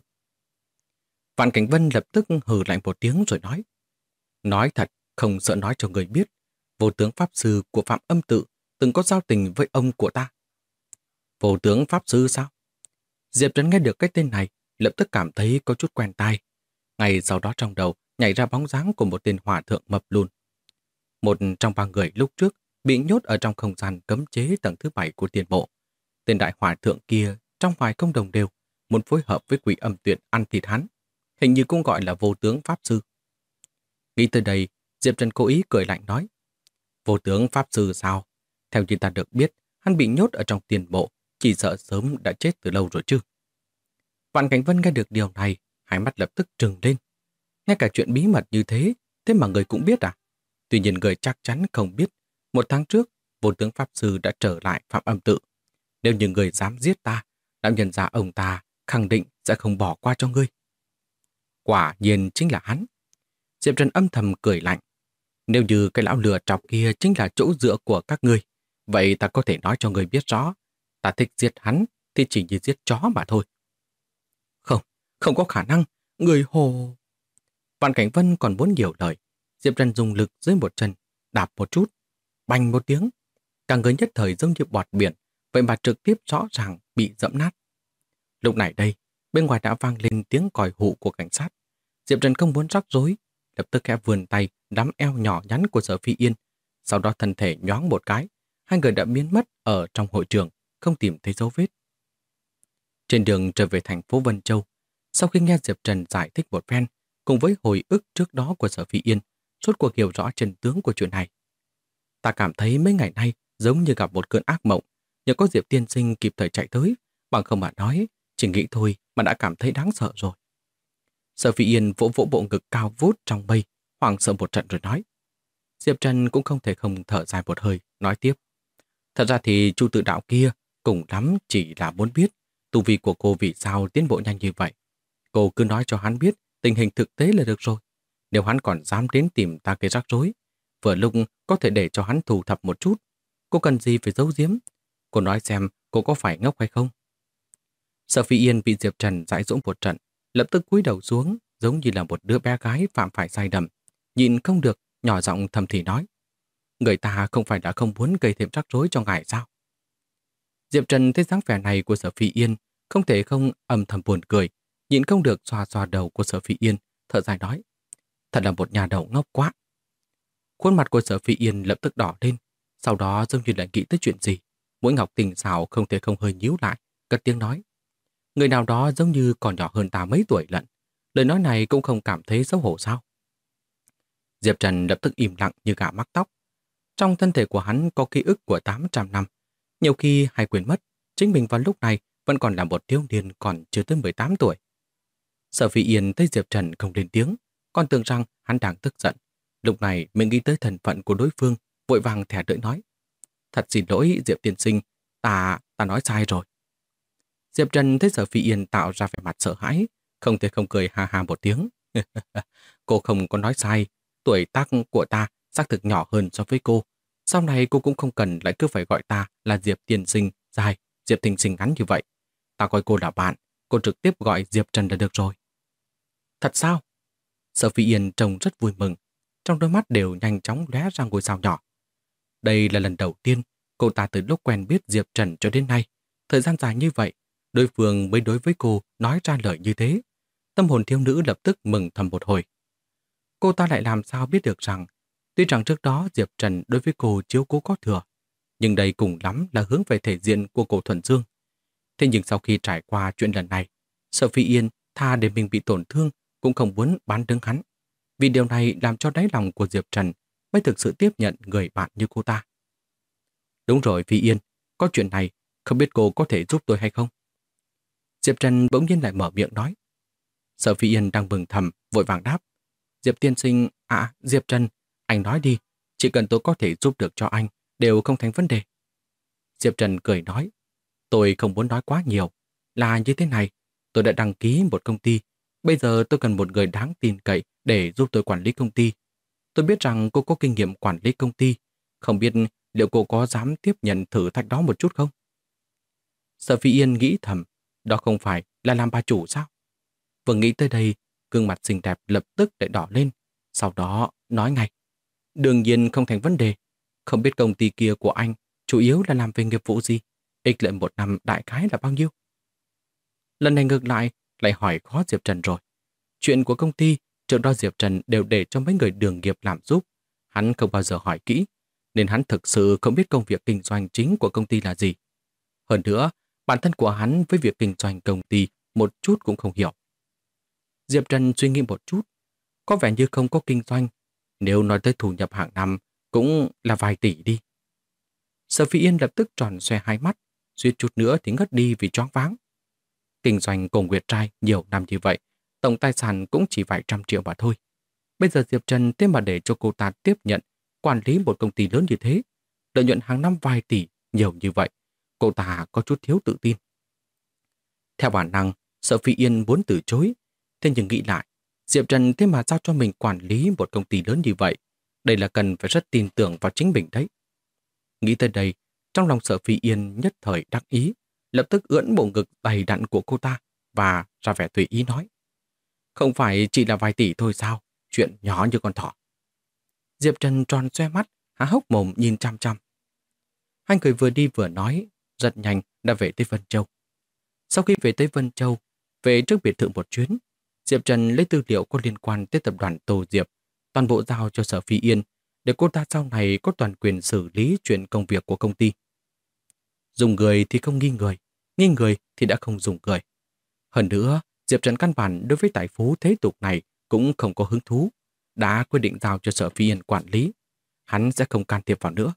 Vạn Cảnh Vân lập tức hừ lạnh một tiếng rồi nói thật, không sợ nói cho người biết, vô tướng Pháp Sư của Phạm Âm Tự từng có giao tình với ông của ta. Vô tướng Pháp Sư sao? Diệp Trần nghe được cái tên này, lập tức cảm thấy có chút quen tai. Ngay sau đó trong đầu nhảy ra bóng dáng của một tên hòa thượng mập lùn. Một trong ba người lúc trước bị nhốt ở trong không gian cấm chế tầng thứ 7 của tiền bộ. Tên đại hòa thượng kia trong vài không đồng đều, muốn phối hợp với Quỷ Âm Tuyệt ăn thịt hắn. Hình như cũng gọi là vô tướng Pháp Sư. Nghĩ tới đây, Diệp Trần cố ý cười lạnh nói, vô tướng Pháp Sư sao? Theo như ta được biết, hắn bị nhốt ở trong tiền bộ, chỉ sợ sớm đã chết từ lâu rồi chứ. Vạn Cảnh Vân nghe được điều này, hai mắt lập tức trừng lên. Ngay cả chuyện bí mật như thế, thế mà người cũng biết à? Tuy nhiên người chắc chắn không biết, một tháng trước, vô tướng Pháp Sư đã trở lại Phạm Âm Tự. Nếu như người dám giết ta, đạo nhân gia ông ta khẳng định sẽ không bỏ qua cho ngươi. Quả nhiên chính là hắn. Diệp Trần âm thầm cười lạnh. Nếu như cái lão lừa trọc kia chính là chỗ dựa của các ngươi, vậy ta có thể nói cho người biết rõ. Ta thích giết hắn thì chỉ như giết chó mà thôi. Không, không có khả năng. Người hồ... Vạn Cảnh Vân còn muốn nhiều lời. Diệp Trần dùng lực dưới một chân, đạp một chút, bành một tiếng. Cả người nhất thời giống như bọt biển, vậy mà trực tiếp rõ ràng bị dẫm nát. Lúc này đây, bên ngoài đã vang lên tiếng còi hụ của cảnh sát. Diệp Trần không muốn rắc rối, lập tức khẽ vươn tay nắm eo nhỏ nhắn của Sở Phi Yên. Sau đó thân thể nhoáng một cái, hai người đã biến mất ở trong hội trường, không tìm thấy dấu vết. Trên đường trở về thành phố Vân Châu, sau khi nghe Diệp Trần giải thích một phen, cùng với hồi ức trước đó của Sở Phi Yên, rốt cuộc hiểu rõ chân tướng của chuyện này. Ta cảm thấy mấy ngày nay giống như gặp một cơn ác mộng, nhờ có Diệp tiên sinh kịp thời chạy tới, bằng không mà nói, chỉ nghĩ thôi mà đã cảm thấy đáng sợ rồi. Sở Phi Yên vỗ vỗ bộ ngực cao vút trong mây, hoảng sợ một trận rồi nói. Diệp Trần cũng không thể không thở dài một hơi, nói tiếp. Thật ra thì Chu Tự Đạo kia cùng lắm chỉ là muốn biết tu vi của cô vì sao tiến bộ nhanh như vậy. Cô cứ nói cho hắn biết tình hình thực tế là được rồi. Nếu hắn còn dám đến tìm ta gây rắc rối, vừa lúc có thể để cho hắn thu thập một chút. Cô cần gì phải giấu giếm? Cô nói xem cô có phải ngốc hay không? Sở Phi Yên bị Diệp Trần dãi dỗ một trận, lập tức cúi đầu xuống, giống như là một đứa bé gái phạm phải sai lầm, nhịn không được, nhỏ giọng thầm thì nói: người ta không phải đã không muốn gây thêm rắc rối cho ngài sao? Diệp Trần thấy dáng vẻ này của Sở Phi Yên, không thể không âm thầm buồn cười, nhịn không được xoa xoa đầu của Sở Phi Yên, thở dài nói: thật là một nhà đầu ngốc quá. Khuôn mặt của Sở Phi Yên lập tức đỏ lên, sau đó giống như là nghĩ tới chuyện gì, mũi ngọc tình xảo không thể không hơi nhíu lại, cất tiếng nói: người nào đó giống như còn nhỏ hơn ta mấy tuổi lận. Lời nói này cũng không cảm thấy xấu hổ sao? Diệp Trần lập tức im lặng như gà mắc tóc. Trong thân thể của hắn có ký ức của 800 năm. Nhiều khi hay quên mất, chính mình vào lúc này vẫn còn là một thiếu niên còn chưa tới 18 tuổi. Sở Phi Yên thấy Diệp Trần không lên tiếng, còn tưởng rằng hắn đang tức giận. Lúc này mình nghĩ tới thân phận của đối phương, vội vàng thẻ đợi nói: thật xin lỗi Diệp tiên sinh, ta nói sai rồi. Diệp Trần thấy Sở Phi Yên tạo ra vẻ mặt sợ hãi, không thể không cười ha ha một tiếng. Cô không có nói sai, tuổi tác của ta xác thực nhỏ hơn so với cô. Sau này cô cũng không cần lại cứ phải gọi ta là Diệp tiên sinh dài, Diệp tiên sinh ngắn như vậy. Ta coi cô là bạn, cô trực tiếp gọi Diệp Trần là được rồi. Thật sao? Sở Phi Yên trông rất vui mừng, trong đôi mắt đều nhanh chóng lóe ra ngôi sao nhỏ. Đây là lần đầu tiên cô ta từ lúc quen biết Diệp Trần cho đến nay, thời gian dài như vậy, đối phương mới đối với cô nói ra lời như thế. Tâm hồn thiếu nữ lập tức mừng thầm một hồi. Cô ta lại làm sao biết được rằng, tuy rằng trước đó Diệp Trần đối với cô chiếu cố có thừa, nhưng đây cùng lắm là hướng về thể diện của cô Thuần Dương. Thế nhưng sau khi trải qua chuyện lần này, Sở Phi Yên tha để mình bị tổn thương cũng không muốn bán đứng hắn. Vì điều này làm cho đáy lòng của Diệp Trần mới thực sự tiếp nhận người bạn như cô ta. Đúng rồi Phi Yên, có chuyện này, không biết cô có thể giúp tôi hay không? Diệp Trần bỗng nhiên lại mở miệng nói. Sở Phi Yên đang mừng thầm, vội vàng đáp. Diệp tiên sinh, Diệp Trần, anh nói đi, chỉ cần tôi có thể giúp được cho anh, đều không thành vấn đề. Diệp Trần cười nói, tôi không muốn nói quá nhiều, là như thế này, tôi đã đăng ký một công ty, Bây giờ tôi cần một người đáng tin cậy để giúp tôi quản lý công ty. Tôi biết rằng cô có kinh nghiệm quản lý công ty. Không biết liệu cô có dám tiếp nhận thử thách đó một chút không? Sở Phi Yên nghĩ thầm, đó không phải là làm bà chủ sao? Vừa nghĩ tới đây, gương mặt xinh đẹp lập tức lại đỏ lên. Sau đó nói ngay, đương nhiên không thành vấn đề. Không biết công ty kia của anh chủ yếu là làm về nghiệp vụ gì? Ích lợi một năm đại khái là bao nhiêu? Lần này ngược lại hỏi khó Diệp Trần rồi. Chuyện của công ty, trước đó Diệp Trần đều để cho mấy người đường nghiệp làm giúp. Hắn không bao giờ hỏi kỹ, nên hắn thực sự không biết công việc kinh doanh chính của công ty là gì. Hơn nữa, bản thân của hắn với việc kinh doanh công ty một chút cũng không hiểu. Diệp Trần suy nghĩ một chút, có vẻ như không có kinh doanh. Nếu nói tới thu nhập hàng năm, cũng là vài tỷ đi. Sở Phi Yên lập tức tròn xoe hai mắt, suýt chút nữa thì ngất đi vì choáng váng. Kinh doanh cùng Nguyệt Trai nhiều năm như vậy, tổng tài sản cũng chỉ vài trăm triệu mà thôi. Bây giờ Diệp Trần thế mà để cho cô ta tiếp nhận, quản lý một công ty lớn như thế, lợi nhuận hàng năm vài tỷ, nhiều như vậy. Cô ta có chút thiếu tự tin. Theo bản năng, Sở Phi Yên muốn từ chối, thế nhưng nghĩ lại, Diệp Trần thế mà giao cho mình quản lý một công ty lớn như vậy, đây là cần phải rất tin tưởng vào chính mình đấy. Nghĩ tới đây, trong lòng Sở Phi Yên nhất thời đắc ý, lập tức ưỡn bộ ngực đầy đặn của cô ta và ra vẻ tùy ý nói. Không phải chỉ là vài tỷ thôi sao, chuyện nhỏ như con thỏ. Diệp Trần tròn xoe mắt, há hốc mồm nhìn chăm chăm. Hai người vừa đi vừa nói, rất nhanh đã về tới Vân Châu. Sau khi về tới Vân Châu, về trước biệt thự một chuyến, Diệp Trần lấy tư liệu có liên quan tới tập đoàn Tô Diệp, toàn bộ giao cho Sở Phi Yên, để cô ta sau này có toàn quyền xử lý chuyện công việc của công ty. Dùng người thì không nghi người thì đã không dùng người. Hơn nữa, Diệp Trần căn bản đối với tài phú thế tục này cũng không có hứng thú, đã quyết định giao cho Sở Phi Yên quản lý. Hắn sẽ không can thiệp vào nữa.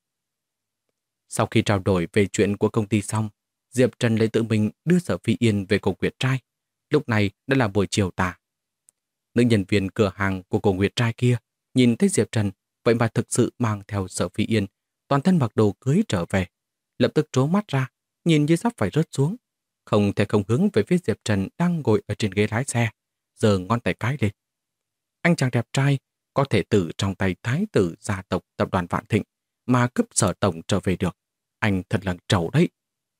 Sau khi trao đổi về chuyện của công ty xong, Diệp Trần lấy tự mình đưa Sở Phi Yên về cổ Nguyệt Trai. Lúc này đã là buổi chiều tà. Nữ nhân viên cửa hàng của cổ Nguyệt Trai kia nhìn thấy Diệp Trần, vậy mà thực sự mang theo Sở Phi Yên, toàn thân mặc đồ cưới trở về. Lập tức trố mắt ra, nhìn như sắp phải rớt xuống. Không thể không hướng về phía Diệp Trần đang ngồi ở trên ghế lái xe, giơ ngón tay cái lên. Anh chàng đẹp trai có thể từ trong tay thái tử gia tộc tập đoàn Vạn Thịnh mà cướp Sở tổng trở về được. Anh thật là trầu đấy.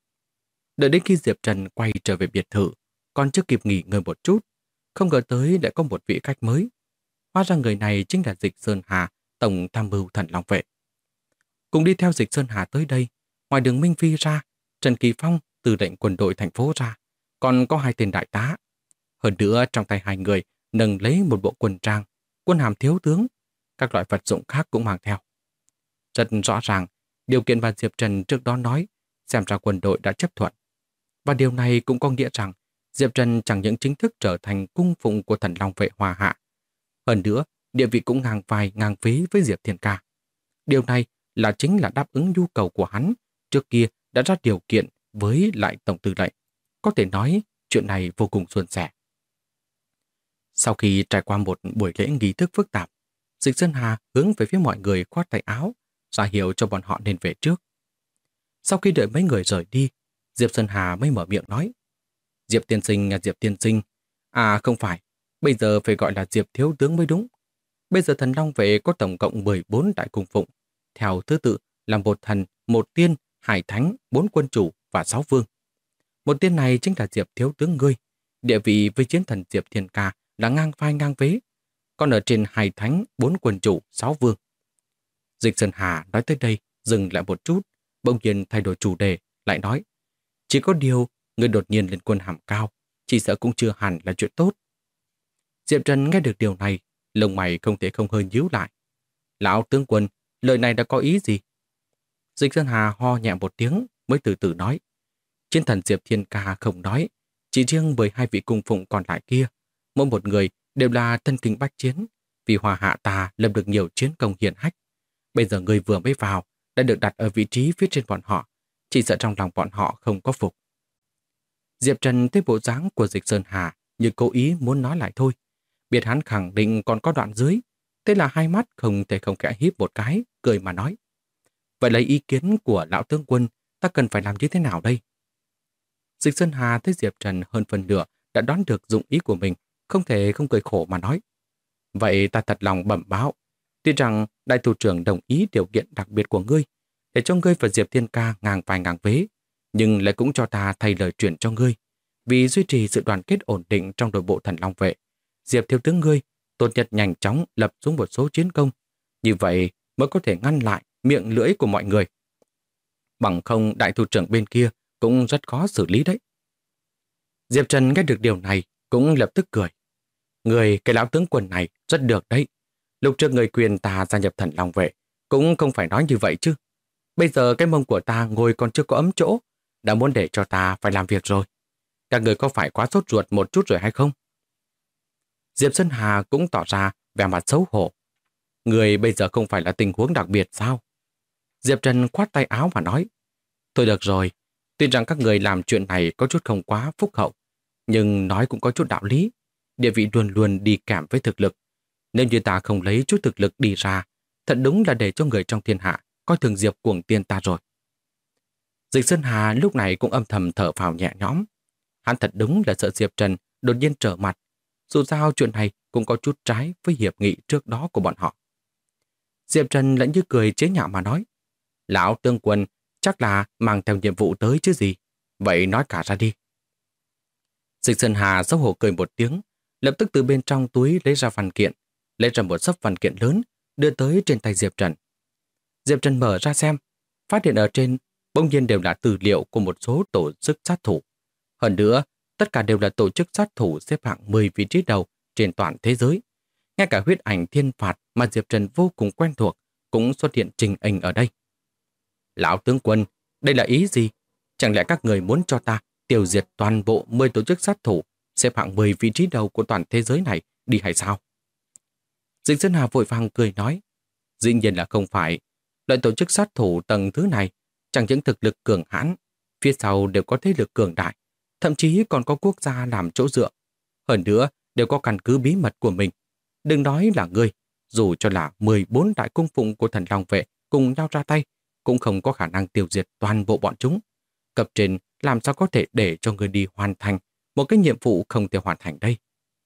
Đợi đến khi Diệp Trần quay trở về biệt thự, còn chưa kịp nghỉ ngơi một chút, không ngờ tới lại có một vị khách mới. Hóa ra người này chính là Dịch Sơn Hà, tổng tham mưu Thần Long Vệ. Cùng đi theo Dịch Sơn Hà tới đây, ngoài Đường Minh Phi ra, Trần Kỳ Phong, tư lệnh quân đội thành phố ra, còn có hai tên đại tá. Hơn nữa trong tay hai người nâng lấy một bộ quân trang, quân hàm thiếu tướng, các loại vật dụng khác cũng mang theo. Rất rõ ràng, điều kiện mà Diệp Trần trước đó nói, xem ra quân đội đã chấp thuận. Và điều này cũng có nghĩa rằng Diệp Trần chẳng những chính thức trở thành cung phụng của Thần Long Vệ Hòa Hạ. Hơn nữa, địa vị cũng ngang vai ngang phí với Diệp Thiên Ca. Điều này chính là đáp ứng nhu cầu của hắn, trước kia đã ra điều kiện với lại Tổng tư lệnh. Có thể nói chuyện này vô cùng suôn sẻ. Sau khi trải qua một buổi lễ nghi thức phức tạp, Dịch Sơn Hà hướng về phía mọi người khoát tay áo, ra hiệu cho bọn họ nên về trước. Sau khi đợi mấy người rời đi, Diệp Sơn Hà mới mở miệng nói. Diệp tiên sinh là Diệp tiên sinh. À không phải, bây giờ phải gọi là Diệp thiếu tướng mới đúng. Bây giờ Thần Long Vệ có tổng cộng 14 đại cung phụng, theo thứ tự là một thần, một tiên, hai thánh, 4 quân chủ và 6 vương. Một tiên này chính là Diệp thiếu tướng ngươi, địa vị với chiến thần Diệp Thiên Ca là ngang vai ngang vế, còn ở trên hai thánh, 4 quân chủ, 6 vương. Dịch Sơn Hà nói tới đây, dừng lại một chút, bỗng nhiên thay đổi chủ đề, lại nói, chỉ có điều, người đột nhiên lên quân hàm cao, chỉ sợ cũng chưa hẳn là chuyện tốt. Diệp Trần nghe được điều này, lông mày không thể không hơi nhíu lại. Lão tướng quân, lời này đã có ý gì? Dịch Sơn Hà ho nhẹ một tiếng, mới từ từ nói. Chiến thần Diệp Thiên Ca không nói, chỉ riêng 12 vị cung phụng còn lại kia, mỗi một người đều là thân kinh bách chiến, vì Hòa Hạ ta lập được nhiều chiến công hiển hách. Bây giờ người vừa mới vào, đã được đặt ở vị trí phía trên bọn họ, chỉ sợ trong lòng bọn họ không có phục. Diệp Trần thấy bộ dáng của Dịch Sơn Hà như cố ý muốn nói lại thôi. Biết hắn khẳng định còn có đoạn dưới, thế là hai mắt không thể không khẽ híp một cái, cười mà nói. Vậy lấy ý kiến của lão tướng quân, ta cần phải làm như thế nào đây? Dịch Sơn Hà thấy Diệp Trần hơn phần nửa đã đoán được dụng ý của mình, không thể không cười khổ mà nói. Vậy ta thật lòng bẩm báo. Tuy rằng đại thủ trưởng đồng ý điều kiện đặc biệt của ngươi, để cho ngươi và Diệp Thiên Ca ngang vai ngang vế, nhưng lại cũng cho ta thay lời chuyển cho ngươi. Vì duy trì sự đoàn kết ổn định trong đội bộ Thần Long Vệ, Diệp thiếu tướng ngươi tốt nhất nhanh chóng lập xuống một số chiến công. Như vậy mới có thể ngăn lại miệng lưỡi của mọi người. Bằng không đại thủ trưởng bên kia cũng rất khó xử lý đấy. Diệp Trần nghe được điều này cũng lập tức cười. Người cái lão tướng quân này rất được đấy. Lúc trước người quyền ta gia nhập Thần Long Vệ cũng không phải nói như vậy chứ. Bây giờ cái mông của ta ngồi còn chưa có ấm chỗ, đã muốn để cho ta phải làm việc rồi. Các người có phải quá sốt ruột một chút rồi hay không? Diệp Sơn Hà cũng tỏ ra vẻ mặt xấu hổ. Người bây giờ không phải là tình huống đặc biệt sao? Diệp Trần khoát tay áo và nói, thôi được rồi, tuy rằng các người làm chuyện này có chút không quá phúc hậu, nhưng nói cũng có chút đạo lý. Địa vị luôn luôn đi kèm với thực lực. Nếu như ta không lấy chút thực lực đi ra, thật đúng là để cho người trong thiên hạ coi thường Diệp Cuồng Tiên ta rồi. Dịch Sơn Hà lúc này cũng âm thầm thở phào nhẹ nhõm. Hắn thật đúng là sợ Diệp Trần đột nhiên trở mặt. Dù sao chuyện này cũng có chút trái với hiệp nghị trước đó của bọn họ. Diệp Trần lẫn như cười chế nhạo mà nói, lão tướng quân chắc là mang theo nhiệm vụ tới chứ gì. Vậy nói cả ra đi. Dịch Sơn Hà xấu hổ cười một tiếng, lập tức từ bên trong túi lấy ra văn kiện, lấy ra một xấp văn kiện lớn, đưa tới trên tay Diệp Trần. Diệp Trần mở ra xem, phát hiện ở trên bỗng nhiên đều là tư liệu của một số tổ chức sát thủ. Hơn nữa, tất cả đều là tổ chức sát thủ xếp hạng 10 vị trí đầu trên toàn thế giới. Ngay cả huyết ảnh thiên phạt mà Diệp Trần vô cùng quen thuộc cũng xuất hiện trình hình ở đây. Lão tướng quân, đây là ý gì? Chẳng lẽ các người muốn cho ta tiêu diệt toàn bộ 10 tổ chức sát thủ xếp hạng 10 vị trí đầu của toàn thế giới này đi hay sao? Dịch Sơn Hà vội vàng cười nói, dĩ nhiên là không phải. Loại tổ chức sát thủ tầng thứ này chẳng những thực lực cường hãn, phía sau đều có thế lực cường đại, thậm chí còn có quốc gia làm chỗ dựa. Hơn nữa, đều có căn cứ bí mật của mình. Đừng nói là ngươi, dù cho là 14 đại cung phụng của Thần Long Vệ cùng nhau ra tay, cũng không có khả năng tiêu diệt toàn bộ bọn chúng. Cấp trên làm sao có thể để cho người đi hoàn thành một cái nhiệm vụ không thể hoàn thành đây?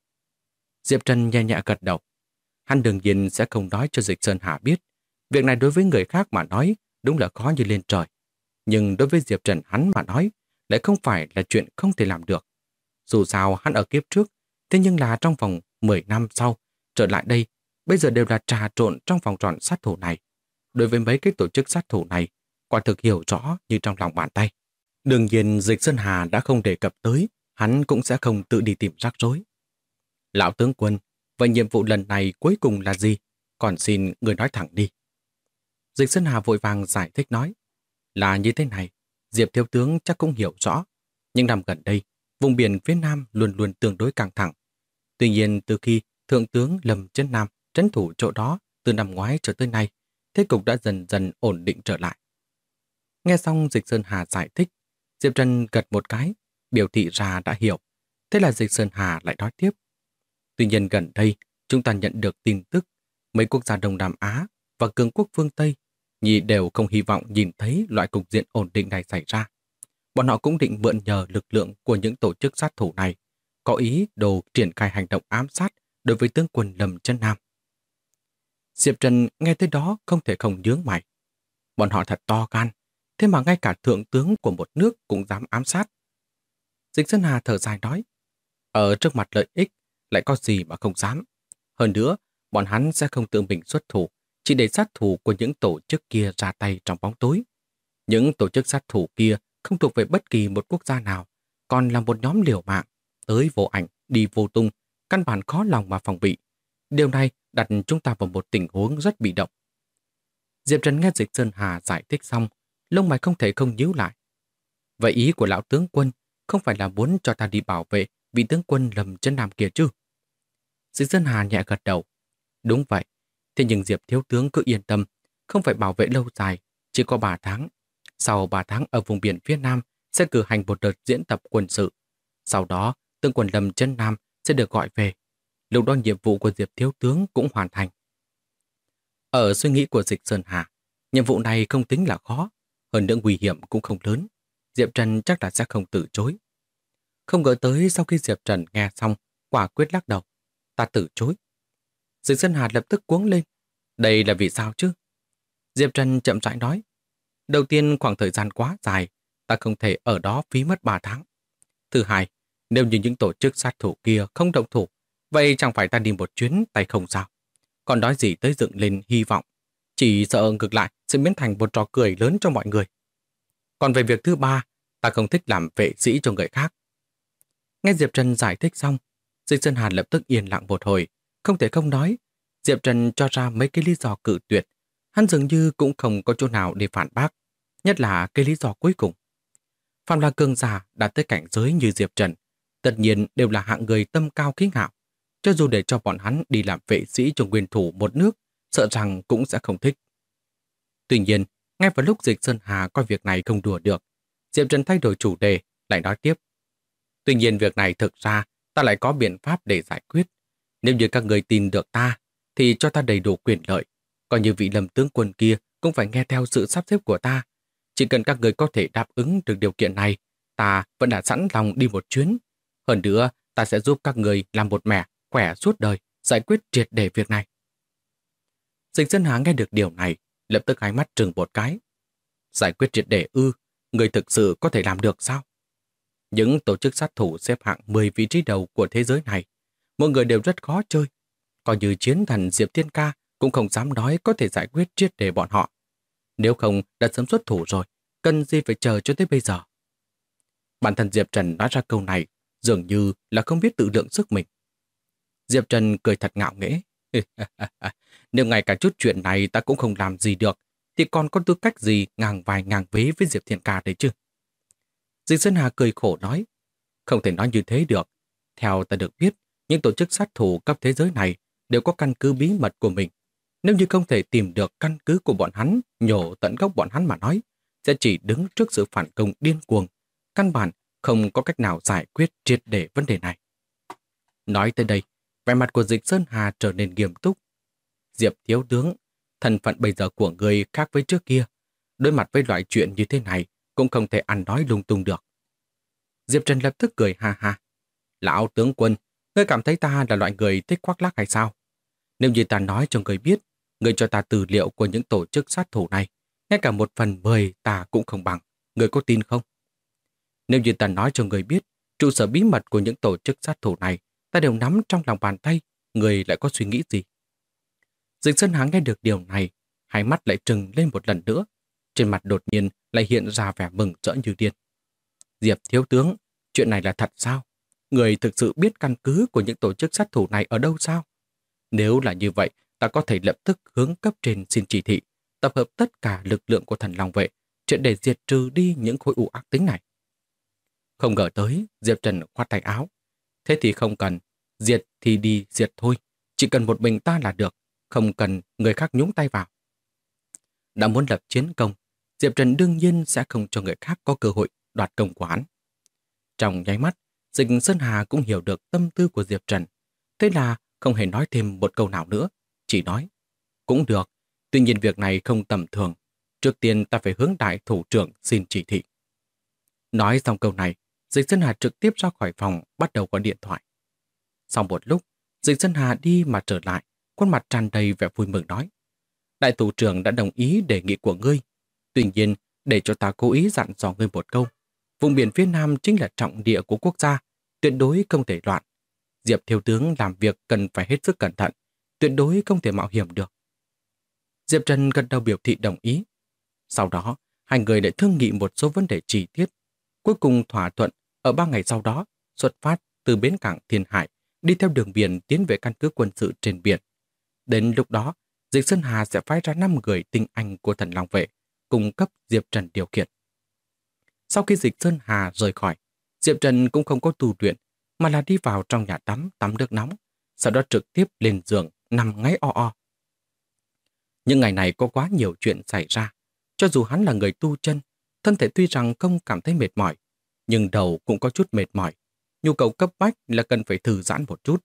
Diệp Trần nhẹ nhẹ gật đầu. Hắn đương nhiên sẽ không nói cho Dịch Sơn Hà biết. Việc này đối với người khác mà nói đúng là khó như lên trời. Nhưng đối với Diệp Trần hắn mà nói lại không phải là chuyện không thể làm được. Dù sao hắn ở kiếp trước, thế nhưng là trong vòng 10 năm sau, trở lại đây, bây giờ đều là trà trộn trong vòng tròn sát thủ này. Đối với mấy cái tổ chức sát thủ này, quả thực hiểu rõ như trong lòng bàn tay. Đương nhiên Dịch Sơn Hà đã không đề cập tới, hắn cũng sẽ không tự đi tìm rắc rối. Lão tướng quân, vậy nhiệm vụ lần này cuối cùng là gì? Còn xin người nói thẳng đi. Dịch Sơn Hà vội vàng giải thích nói, là như thế này, Diệp thiếu tướng chắc cũng hiểu rõ. Nhưng năm gần đây, vùng biển phía Nam luôn luôn tương đối căng thẳng. Tuy nhiên từ khi Thượng tướng Lâm Chân Nam trấn thủ chỗ đó từ năm ngoái trở tới nay, thế cục đã dần dần ổn định trở lại. Nghe xong Dịch Sơn Hà giải thích, Diệp Trần gật một cái, biểu thị ra đã hiểu. Thế là Dịch Sơn Hà lại nói tiếp. Tuy nhiên gần đây, chúng ta nhận được tin tức mấy quốc gia Đông Nam Á và cường quốc phương Tây nhì đều không hy vọng nhìn thấy loại cục diện ổn định này xảy ra. Bọn họ cũng định mượn nhờ lực lượng của những tổ chức sát thủ này, có ý đồ triển khai hành động ám sát đối với tướng quân Lâm Chân Nam. Diệp Trần nghe tới đó không thể không nhướng mày. Bọn họ thật to gan, thế mà ngay cả thượng tướng của một nước cũng dám ám sát. Dịch Sơn Hà thở dài nói, ở trước mặt lợi ích lại có gì mà không dám. Hơn nữa, bọn hắn sẽ không tự mình xuất thủ, chỉ để sát thủ của những tổ chức kia ra tay trong bóng tối. Những tổ chức sát thủ kia không thuộc về bất kỳ một quốc gia nào, còn là một nhóm liều mạng, tới vô ảnh, đi vô tung, căn bản khó lòng mà phòng bị. Điều này đặt chúng ta vào một tình huống rất bị động. Diệp Trần nghe Dịch Sơn Hà giải thích xong, lông mày không thể không nhíu lại. Vậy ý của lão tướng quân không phải là muốn cho ta đi bảo vệ vị tướng quân Lâm Chân Nam kia chứ? Dịch Sơn Hà nhẹ gật đầu. Đúng vậy, thế nhưng Diệp thiếu tướng cứ yên tâm, không phải bảo vệ lâu dài, chỉ có 3 tháng. Sau 3 tháng ở vùng biển phía Nam sẽ cử hành một đợt diễn tập quân sự. Sau đó, tướng quân Lâm Chân Nam sẽ được gọi về. Lúc đó nhiệm vụ của Diệp thiếu tướng cũng hoàn thành. Ở suy nghĩ của Dịch Sơn Hà, nhiệm vụ này không tính là khó, hơn nữa nguy hiểm cũng không lớn. Diệp Trần chắc là sẽ không từ chối. Không ngờ tới sau khi Diệp Trần nghe xong, quả quyết lắc đầu. Ta từ chối. Dịch Sơn Hà lập tức cuống lên. Đây là vì sao chứ? Diệp Trần chậm rãi nói. Đầu tiên, khoảng thời gian quá dài, ta không thể ở đó phí mất 3 tháng. Thứ hai, nếu như những tổ chức sát thủ kia không động thủ, vậy chẳng phải ta đi một chuyến tay không sao? Còn nói gì tới dựng lên hy vọng, chỉ sợ ngược lại sẽ biến thành một trò cười lớn cho mọi người. Còn về việc thứ ba, ta không thích làm vệ sĩ cho người khác. Nghe Diệp Trần giải thích xong, Dịch Sơn Hàn lập tức yên lặng một hồi, không thể không nói. Diệp Trần cho ra mấy cái lý do cự tuyệt, hắn dường như cũng không có chỗ nào để phản bác, nhất là cái lý do cuối cùng. Phạm là cường giả đạt tới cảnh giới như Diệp Trần, tất nhiên đều là hạng người tâm cao khí ngạo. Cho dù để cho bọn hắn đi làm vệ sĩ cho nguyên thủ một nước, sợ rằng cũng sẽ không thích. Tuy nhiên, ngay vào lúc Dịch Sơn Hà coi việc này không đùa được, Diệp Trần thay đổi chủ đề, lại nói tiếp. Tuy nhiên việc này thực ra ta lại có biện pháp để giải quyết. Nếu như các người tin được ta, thì cho ta đầy đủ quyền lợi. Coi như vị Lâm tướng quân kia cũng phải nghe theo sự sắp xếp của ta. Chỉ cần các người có thể đáp ứng được điều kiện này, ta vẫn đã sẵn lòng đi một chuyến. Hơn nữa, ta sẽ giúp các người làm một mẻ, khỏe suốt đời, giải quyết triệt để việc này. Dịch Sơn Hà nghe được điều này, lập tức hai mắt trừng một cái. Giải quyết triệt để ư, người thực sự có thể làm được sao? Những tổ chức sát thủ xếp hạng 10 vị trí đầu của thế giới này, mọi người đều rất khó chơi. Coi như chiến thần Diệp Thiên Ca cũng không dám nói có thể giải quyết triệt để bọn họ. Nếu không đã sớm xuất thủ rồi, cần gì phải chờ cho tới bây giờ? Bản thân Diệp Trần nói ra câu này, dường như là không biết tự lượng sức mình. Diệp Trần cười thật ngạo nghễ. Nếu ngay cả chút chuyện này ta cũng không làm gì được, thì còn có tư cách gì ngang vai ngang vế với Diệp Thiên Ca đấy chứ? Dịch Sơn Hà cười khổ nói, không thể nói như thế được. Theo ta được biết, những tổ chức sát thủ cấp thế giới này đều có căn cứ bí mật của mình. Nếu như không thể tìm được căn cứ của bọn hắn, nhổ tận gốc bọn hắn mà nói, sẽ chỉ đứng trước sự phản công điên cuồng. Căn bản không có cách nào giải quyết triệt để vấn đề này. Nói tới đây, vẻ mặt của Dịch Sơn Hà trở nên nghiêm túc. Diệp thiếu tướng, thân phận bây giờ của người khác với trước kia. Đối mặt với loại chuyện như thế này, cũng không thể ăn nói lung tung được. Diệp Trần lập tức cười ha ha. Lão tướng quân, ngươi cảm thấy ta là loại người thích khoác lác hay sao? Nếu như ta nói cho người biết, người cho ta tư liệu của những tổ chức sát thủ này, ngay cả 1/10 ta cũng không bằng. Người có tin không? Nếu như ta nói cho người biết, trụ sở bí mật của những tổ chức sát thủ này, ta đều nắm trong lòng bàn tay, người lại có suy nghĩ gì? Dịch Sơn Hà nghe được điều này, hai mắt lại trừng lên một lần nữa. Trên mặt đột nhiên lại hiện ra vẻ mừng rỡ như điên. Diệp thiếu tướng, chuyện này là thật sao? Người thực sự biết căn cứ của những tổ chức sát thủ này ở đâu sao? Nếu là như vậy, ta có thể lập tức hướng cấp trên xin chỉ thị, tập hợp tất cả lực lượng của Thần Long Vệ, chuyện để diệt trừ đi những khối u ác tính này. Không ngờ tới, Diệp Trần khoát tay áo. Thế thì không cần, diệt thì đi diệt thôi, chỉ cần một mình ta là được, không cần người khác nhúng tay vào. Đã muốn lập chiến công, Diệp Trần đương nhiên sẽ không cho người khác có cơ hội đoạt công của hắn. Trong nháy mắt, Dịch Sơn Hà cũng hiểu được tâm tư của Diệp Trần. Thế là không hề nói thêm một câu nào nữa, chỉ nói, cũng được, tuy nhiên việc này không tầm thường. Trước tiên ta phải hướng đại thủ trưởng xin chỉ thị. Nói xong câu này, Dịch Sơn Hà trực tiếp ra khỏi phòng bắt đầu gọi điện thoại. Sau một lúc, Dịch Sơn Hà đi mà trở lại, khuôn mặt tràn đầy vẻ vui mừng nói. Đại thủ trưởng đã đồng ý đề nghị của ngươi. Tuy nhiên, để cho ta cố ý dặn dò ngươi một câu. Vùng biển phía Nam chính là trọng địa của quốc gia, tuyệt đối không thể loạn. Diệp thiếu tướng làm việc cần phải hết sức cẩn thận, tuyệt đối không thể mạo hiểm được. Diệp Trần gật đầu biểu thị đồng ý. Sau đó, hai người lại thương nghị một số vấn đề chi tiết. Cuối cùng thỏa thuận ở 3 ngày sau đó, xuất phát từ bến cảng Thiên Hải, đi theo đường biển tiến về căn cứ quân sự trên biển. Đến lúc đó, Dịch Sơn Hà sẽ phái ra 5 người tinh anh của Thần Long Vệ, cung cấp Diệp Trần điều khiển. Sau khi Dịch Sơn Hà rời khỏi, Diệp Trần cũng không có tu luyện, mà là đi vào trong nhà tắm, tắm nước nóng, sau đó trực tiếp lên giường, nằm ngáy o o. Những ngày này có quá nhiều chuyện xảy ra. Cho dù hắn là người tu chân, thân thể tuy rằng không cảm thấy mệt mỏi, nhưng đầu cũng có chút mệt mỏi. Nhu cầu cấp bách là cần phải thư giãn một chút.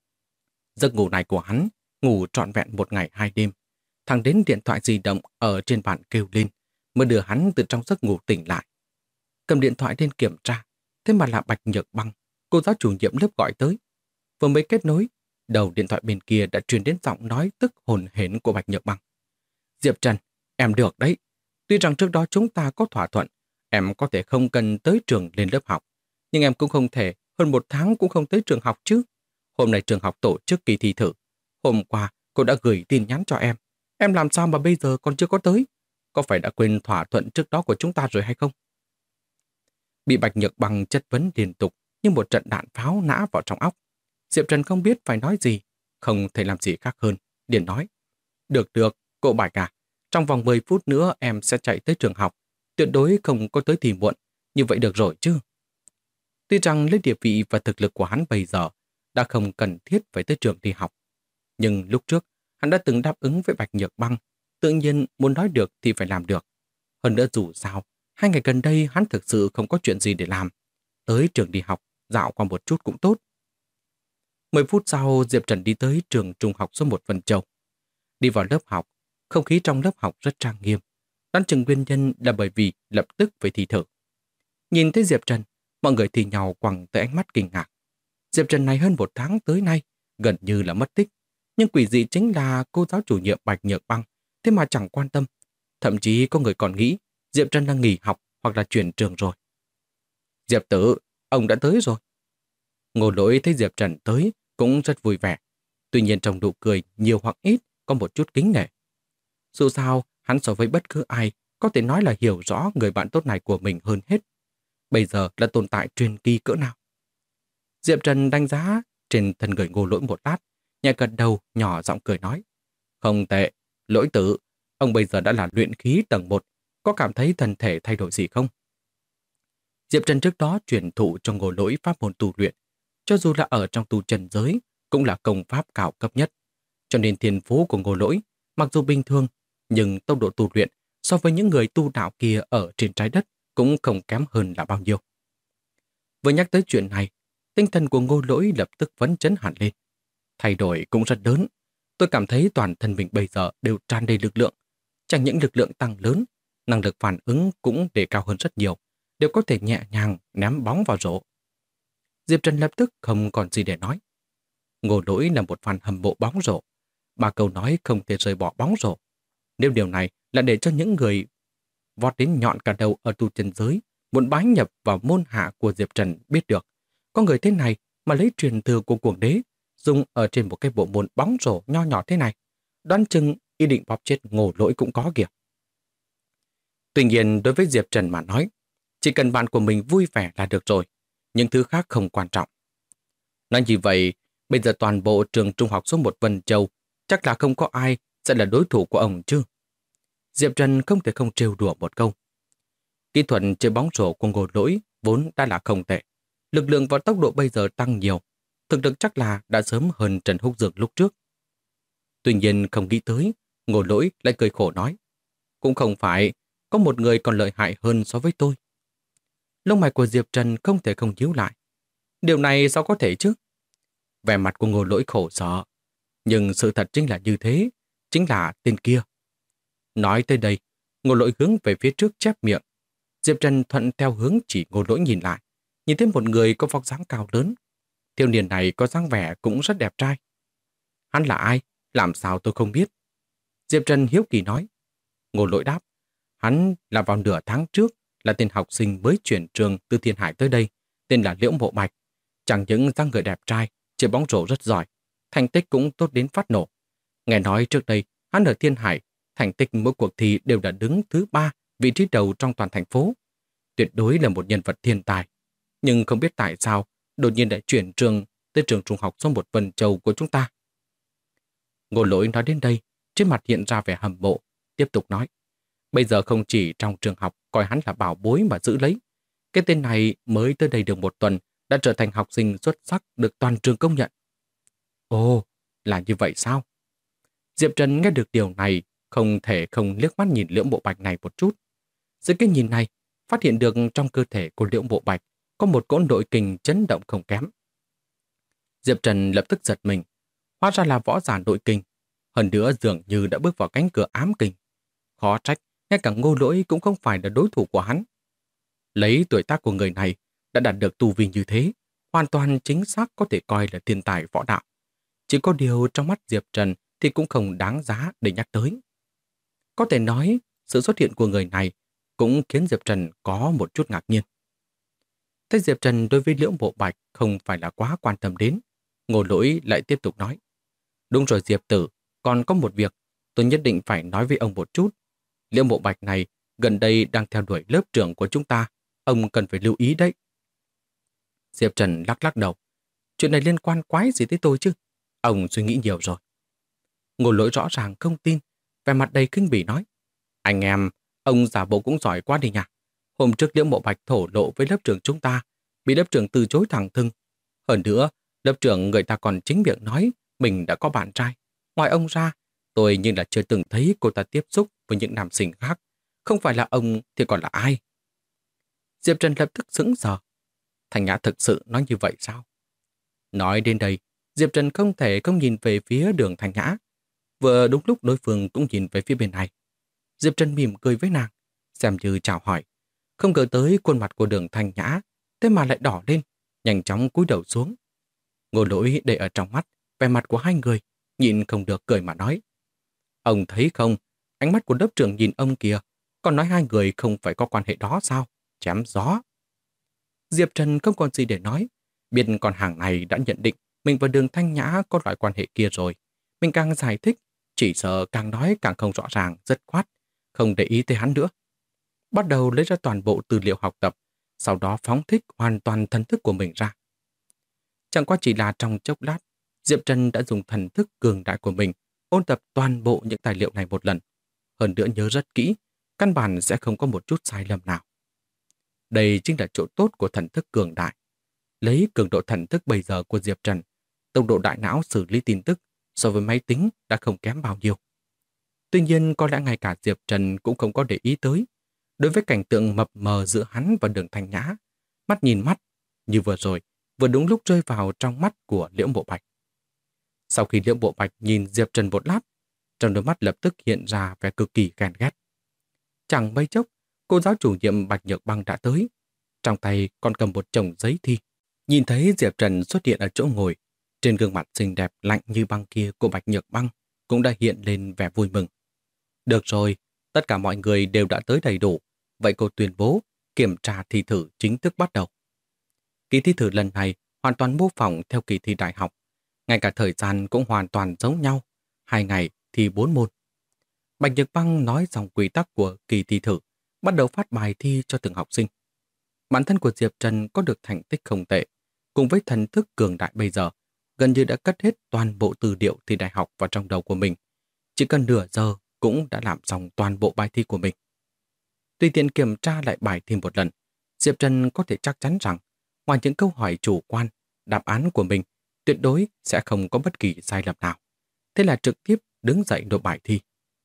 Giấc ngủ này của hắn, ngủ trọn vẹn 1 ngày 2 đêm. Thẳng đến điện thoại di động ở trên bàn kêu lên, mới đưa hắn từ trong giấc ngủ tỉnh lại. Cầm điện thoại lên kiểm tra, thế mà là Bạch Nhược Băng, cô giáo chủ nhiệm lớp gọi tới. Vừa mới kết nối, đầu điện thoại bên kia đã truyền đến giọng nói tức hồn hển của Bạch Nhược Băng. Diệp Trần, em được đấy. Tuy rằng trước đó chúng ta có thỏa thuận, em có thể không cần tới trường lên lớp học, nhưng em cũng không thể hơn 1 tháng cũng không tới trường học chứ. Hôm nay trường học tổ chức kỳ thi thử. Hôm qua cô đã gửi tin nhắn cho em. Em làm sao mà bây giờ còn chưa có tới? Có phải đã quên thỏa thuận trước đó của chúng ta rồi hay không? Bị Bạch Nhược Băng chất vấn liên tục như một trận đạn pháo nã vào trong óc. Diệp Trần không biết phải nói gì, không thể làm gì khác hơn. Điền nói, được, cô Bạch à, trong vòng 10 phút nữa em sẽ chạy tới trường học, tuyệt đối không có tới thì muộn, như vậy được rồi chứ. Tuy rằng lấy địa vị và thực lực của hắn bây giờ đã không cần thiết phải tới trường đi học, nhưng lúc trước hắn đã từng đáp ứng với Bạch Nhược Băng, tự nhiên muốn nói được thì phải làm được. Hơn nữa dù sao, 2 ngày gần đây hắn thực sự không có chuyện gì để làm. Tới trường đi học, dạo qua một chút cũng tốt. 10 phút sau, Diệp Trần đi tới trường trung học số 1 Vân Châu. Đi vào lớp học, không khí trong lớp học rất trang nghiêm. Đoán chừng nguyên nhân là bởi vì lập tức phải thi thử. Nhìn thấy Diệp Trần, mọi người thì nhau quẳng tới ánh mắt kinh ngạc. Diệp Trần này hơn 1 tháng tới nay, gần như là mất tích. Nhưng quỷ dị chính là cô giáo chủ nhiệm Bạch Nhược Băng, thế mà chẳng quan tâm. Thậm chí có người còn nghĩ Diệp Trần đang nghỉ học hoặc là chuyển trường rồi. Diệp Tử, ông đã tới rồi. Ngô Lỗi thấy Diệp Trần tới cũng rất vui vẻ. Tuy nhiên trong nụ cười nhiều hoặc ít có một chút kính nể. Dù sao, hắn so với bất cứ ai có thể nói là hiểu rõ người bạn tốt này của mình hơn hết. Bây giờ là tồn tại truyền kỳ cỡ nào. Diệp Trần đánh giá trên thân người Ngô Lỗi một lát, nhẹ gật đầu nhỏ giọng cười nói. Không tệ, Lỗi tử, ông bây giờ đã là luyện khí tầng 1, có cảm thấy thân thể thay đổi gì không? Diệp Trần trước đó truyền thụ cho Ngô Lỗi pháp môn tu luyện, cho dù là ở trong tu trần giới, cũng là công pháp cao cấp nhất. Cho nên thiên phú của Ngô Lỗi, mặc dù bình thường, nhưng tốc độ tu luyện so với những người tu đạo kia ở trên trái đất cũng không kém hơn là bao nhiêu. Vừa nhắc tới chuyện này, tinh thần của Ngô Lỗi lập tức phấn chấn hẳn lên. Thay đổi cũng rất lớn. Tôi cảm thấy toàn thân mình bây giờ đều tràn đầy lực lượng. Chẳng những lực lượng tăng lớn, năng lực phản ứng cũng đề cao hơn rất nhiều, đều có thể nhẹ nhàng ném bóng vào rổ. Diệp Trần lập tức không còn gì để nói. Ngô Lỗi là một fan hâm mộ bóng rổ. 3 câu nói không thể rời bỏ bóng rổ. Nếu điều này là để cho những người vọt đến nhọn cả đầu ở tu chân giới muốn bái nhập vào môn hạ của Diệp Trần biết được, có người thế này mà lấy truyền thừa của cuồng đế dùng ở trên một cái bộ môn bóng rổ nho nhỏ thế này, đoán chừng ý định bóp chết Ngô Lỗi cũng có kìa. Tuy nhiên đối với Diệp Trần mà nói, chỉ cần bạn của mình vui vẻ là được rồi, những thứ khác không quan trọng. Nói như vậy, bây giờ toàn bộ trường trung học số 1 Vân Châu chắc là không có ai sẽ là đối thủ của ông chứ. Diệp Trần không thể không trêu đùa một câu. Kỹ thuật chơi bóng rổ của Ngô Lỗi vốn đã là không tệ. Lực lượng và tốc độ bây giờ tăng nhiều. Thực lực chắc là đã sớm hơn Trần Húc Dược lúc trước. Tuy nhiên không nghĩ tới, Ngô Lỗi lại cười khổ nói. Cũng không phải, có một người còn lợi hại hơn so với tôi. Lông mày của Diệp Trần không thể không nhíu lại. Điều này sao có thể chứ? Vẻ mặt của Ngô Lỗi khổ sở. Nhưng sự thật chính là như thế, chính là tên kia. Nói tới đây, Ngô Lỗi hướng về phía trước chép miệng. Diệp Trần thuận theo hướng chỉ Ngô Lỗi nhìn lại, nhìn thấy một người có vóc dáng cao lớn. Thiếu niên này có dáng vẻ cũng rất đẹp trai. Hắn là ai? Làm sao tôi không biết? Diệp Trần hiếu kỳ nói. Ngô Lỗi đáp. Hắn là vào nửa tháng trước là tên học sinh mới chuyển trường từ Thiên Hải tới đây, tên là Liễu Mộ Bạch. Chẳng những dáng người đẹp trai, chơi bóng rổ rất giỏi, thành tích cũng tốt đến phát nổ. Nghe nói trước đây, hắn ở Thiên Hải, thành tích mỗi cuộc thi đều đã đứng thứ 3, vị trí đầu trong toàn thành phố. Tuyệt đối là một nhân vật thiên tài. Nhưng không biết tại sao, đột nhiên lại chuyển trường tới trường trung học số 1 Vân Châu của chúng ta. Ngô Lỗi nói đến đây, trên mặt hiện ra vẻ hâm mộ, tiếp tục nói. Bây giờ không chỉ trong trường học coi hắn là bảo bối mà giữ lấy. Cái tên này mới tới đây được 1 tuần đã trở thành học sinh xuất sắc được toàn trường công nhận. Ồ, là như vậy sao? Diệp Trần nghe được điều này, không thể không liếc mắt nhìn Liễu Mộ Bạch này một chút. Dưới cái nhìn này, phát hiện được trong cơ thể của Liễu Mộ Bạch có một cỗ nội kình chấn động không kém. Diệp Trần lập tức giật mình, hóa ra là võ giả nội kình, hơn nữa dường như đã bước vào cánh cửa ám kình. Khó trách, ngay cả Ngô Lỗi cũng không phải là đối thủ của hắn. Lấy tuổi tác của người này đã đạt được tu vi như thế, hoàn toàn chính xác có thể coi là thiên tài võ đạo. Chỉ có điều trong mắt Diệp Trần thì cũng không đáng giá để nhắc tới. Có thể nói, sự xuất hiện của người này cũng khiến Diệp Trần có một chút ngạc nhiên. Thế Diệp Trần đối với Liễu Mộ Bạch không phải là quá quan tâm đến. Ngô Lỗi lại tiếp tục nói. Đúng rồi Diệp Tử, còn có một việc tôi nhất định phải nói với ông một chút. Liễu Mộ Bạch này gần đây đang theo đuổi lớp trưởng của chúng ta. Ông cần phải lưu ý đấy. Diệp Trần lắc lắc đầu. Chuyện này liên quan quái gì tới tôi chứ? Ông suy nghĩ nhiều rồi. Ngô Lỗi rõ ràng không tin, vẻ mặt đầy kinh bỉ nói. Anh em, ông giả bộ cũng giỏi quá đi nhỉ. Hôm trước Liễu Mộ Bạch thổ lộ với lớp trưởng chúng ta, bị lớp trưởng từ chối thẳng thừng. Hơn nữa, lớp trưởng người ta còn chính miệng nói mình đã có bạn trai. Ngoài ông ra, tôi nhưng là chưa từng thấy cô ta tiếp xúc với những nam sinh khác. Không phải là ông thì còn là ai? Diệp Trần lập tức sững sờ. Thanh Nhã thực sự nói như vậy sao? Nói đến đây, Diệp Trần không thể không nhìn về phía đường Thanh Nhã. Vừa đúng lúc đối phương cũng nhìn về phía bên này. Diệp Trần mỉm cười với nàng, xem như chào hỏi. Không ngờ tới khuôn mặt của đường Thanh Nhã, thế mà lại đỏ lên, nhanh chóng cúi đầu xuống. Ngô Lỗi để ở trong mắt, vẻ mặt của hai người, nhịn không được cười mà nói. Ông thấy không, ánh mắt của lớp trưởng nhìn ông kìa, còn nói hai người không phải có quan hệ đó sao? Chém gió. Diệp Trần không còn gì để nói, biết con hàng này đã nhận định mình và đường Thanh Nhã có loại quan hệ kia rồi. Mình càng giải thích, chỉ sợ càng nói càng không rõ ràng, rất khoát, không để ý tới hắn nữa. Bắt đầu lấy ra toàn bộ tư liệu học tập, sau đó phóng thích hoàn toàn thần thức của mình ra. Chẳng qua chỉ là trong chốc lát, Diệp Trần đã dùng thần thức cường đại của mình ôn tập toàn bộ những tài liệu này một lần. Hơn nữa nhớ rất kỹ, căn bản sẽ không có một chút sai lầm nào. Đây chính là chỗ tốt của thần thức cường đại. Lấy cường độ thần thức bây giờ của Diệp Trần, tốc độ đại não xử lý tin tức so với máy tính đã không kém bao nhiêu. Tuy nhiên có lẽ ngay cả Diệp Trần cũng không có để ý tới. Đối với cảnh tượng mập mờ giữa hắn và đường Thanh Nhã, mắt nhìn mắt, như vừa rồi, vừa đúng lúc rơi vào trong mắt của Liễu Mộ Bạch. Sau khi Liễu Mộ Bạch nhìn Diệp Trần một lát, trong đôi mắt lập tức hiện ra vẻ cực kỳ ghen ghét. Chẳng mấy chốc, cô giáo chủ nhiệm Bạch Nhược Băng đã tới. Trong tay còn cầm một chồng giấy thi. Nhìn thấy Diệp Trần xuất hiện ở chỗ ngồi, trên gương mặt xinh đẹp lạnh như băng kia của Bạch Nhược Băng cũng đã hiện lên vẻ vui mừng. Được rồi, tất cả mọi người đều đã tới đầy đủ. Vậy cô tuyên bố kiểm tra thi thử chính thức bắt đầu. Kỳ thi thử lần này hoàn toàn mô phỏng theo kỳ thi đại học. Ngay cả thời gian cũng hoàn toàn giống nhau. 2 ngày thì 4 môn. Bạch Nhược Băng nói dòng quy tắc của kỳ thi thử, bắt đầu phát bài thi cho từng học sinh. Bản thân của Diệp Trần có được thành tích không tệ, cùng với thần thức cường đại bây giờ, gần như đã cất hết toàn bộ tư liệu thi đại học vào trong đầu của mình. Chỉ cần nửa giờ cũng đã làm xong toàn bộ bài thi của mình. Tùy tiện kiểm tra lại bài thi một lần, Diệp Trần có thể chắc chắn rằng, ngoài những câu hỏi chủ quan, đáp án của mình tuyệt đối sẽ không có bất kỳ sai lầm nào. Thế là trực tiếp đứng dậy nộp bài thi.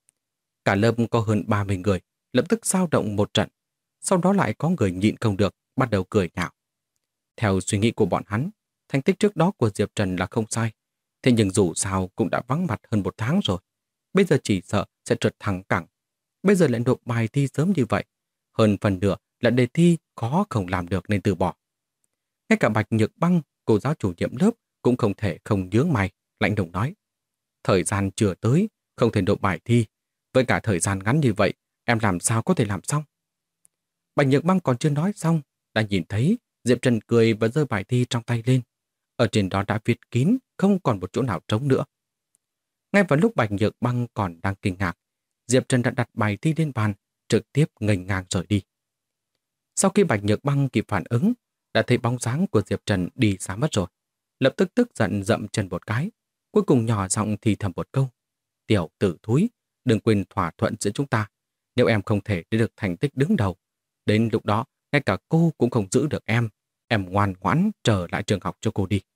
Cả lớp có hơn 30 người, lập tức xao động một trận. Sau đó lại có người nhịn không được, bắt đầu cười nhạo. Theo suy nghĩ của bọn hắn, thành tích trước đó của Diệp Trần là không sai. Thế nhưng dù sao cũng đã vắng mặt hơn 1 tháng rồi. Bây giờ chỉ sợ sẽ trượt thẳng cẳng. Bây giờ lại nộp bài thi sớm như vậy. Hơn phần nửa là đề thi khó không làm được nên từ bỏ. Ngay cả Bạch Nhược Băng, cô giáo chủ nhiệm lớp, cũng không thể không nhướng mày, lạnh lùng nói. Thời gian chưa tới, không thể nộp bài thi. Với cả thời gian ngắn như vậy, em làm sao có thể làm xong? Bạch Nhược Băng còn chưa nói xong, đã nhìn thấy Diệp Trần cười và giơ bài thi trong tay lên. Ở trên đó đã viết kín, không còn một chỗ nào trống nữa. Ngay vào lúc Bạch Nhược Băng còn đang kinh ngạc, Diệp Trần đã đặt bài thi lên bàn, trực tiếp nghênh ngang rời đi. Sau khi Bạch Nhược Băng kịp phản ứng, đã thấy bóng dáng của Diệp Trần đi xa mất rồi. Lập tức tức giận dậm chân một cái, cuối cùng nhỏ giọng thì thầm một câu. Tiểu tử thúi, đừng quên thỏa thuận giữa chúng ta. Nếu em không thể để được thành tích đứng đầu, đến lúc đó ngay cả cô cũng không giữ được em. Em ngoan ngoãn trở lại trường học cho cô đi.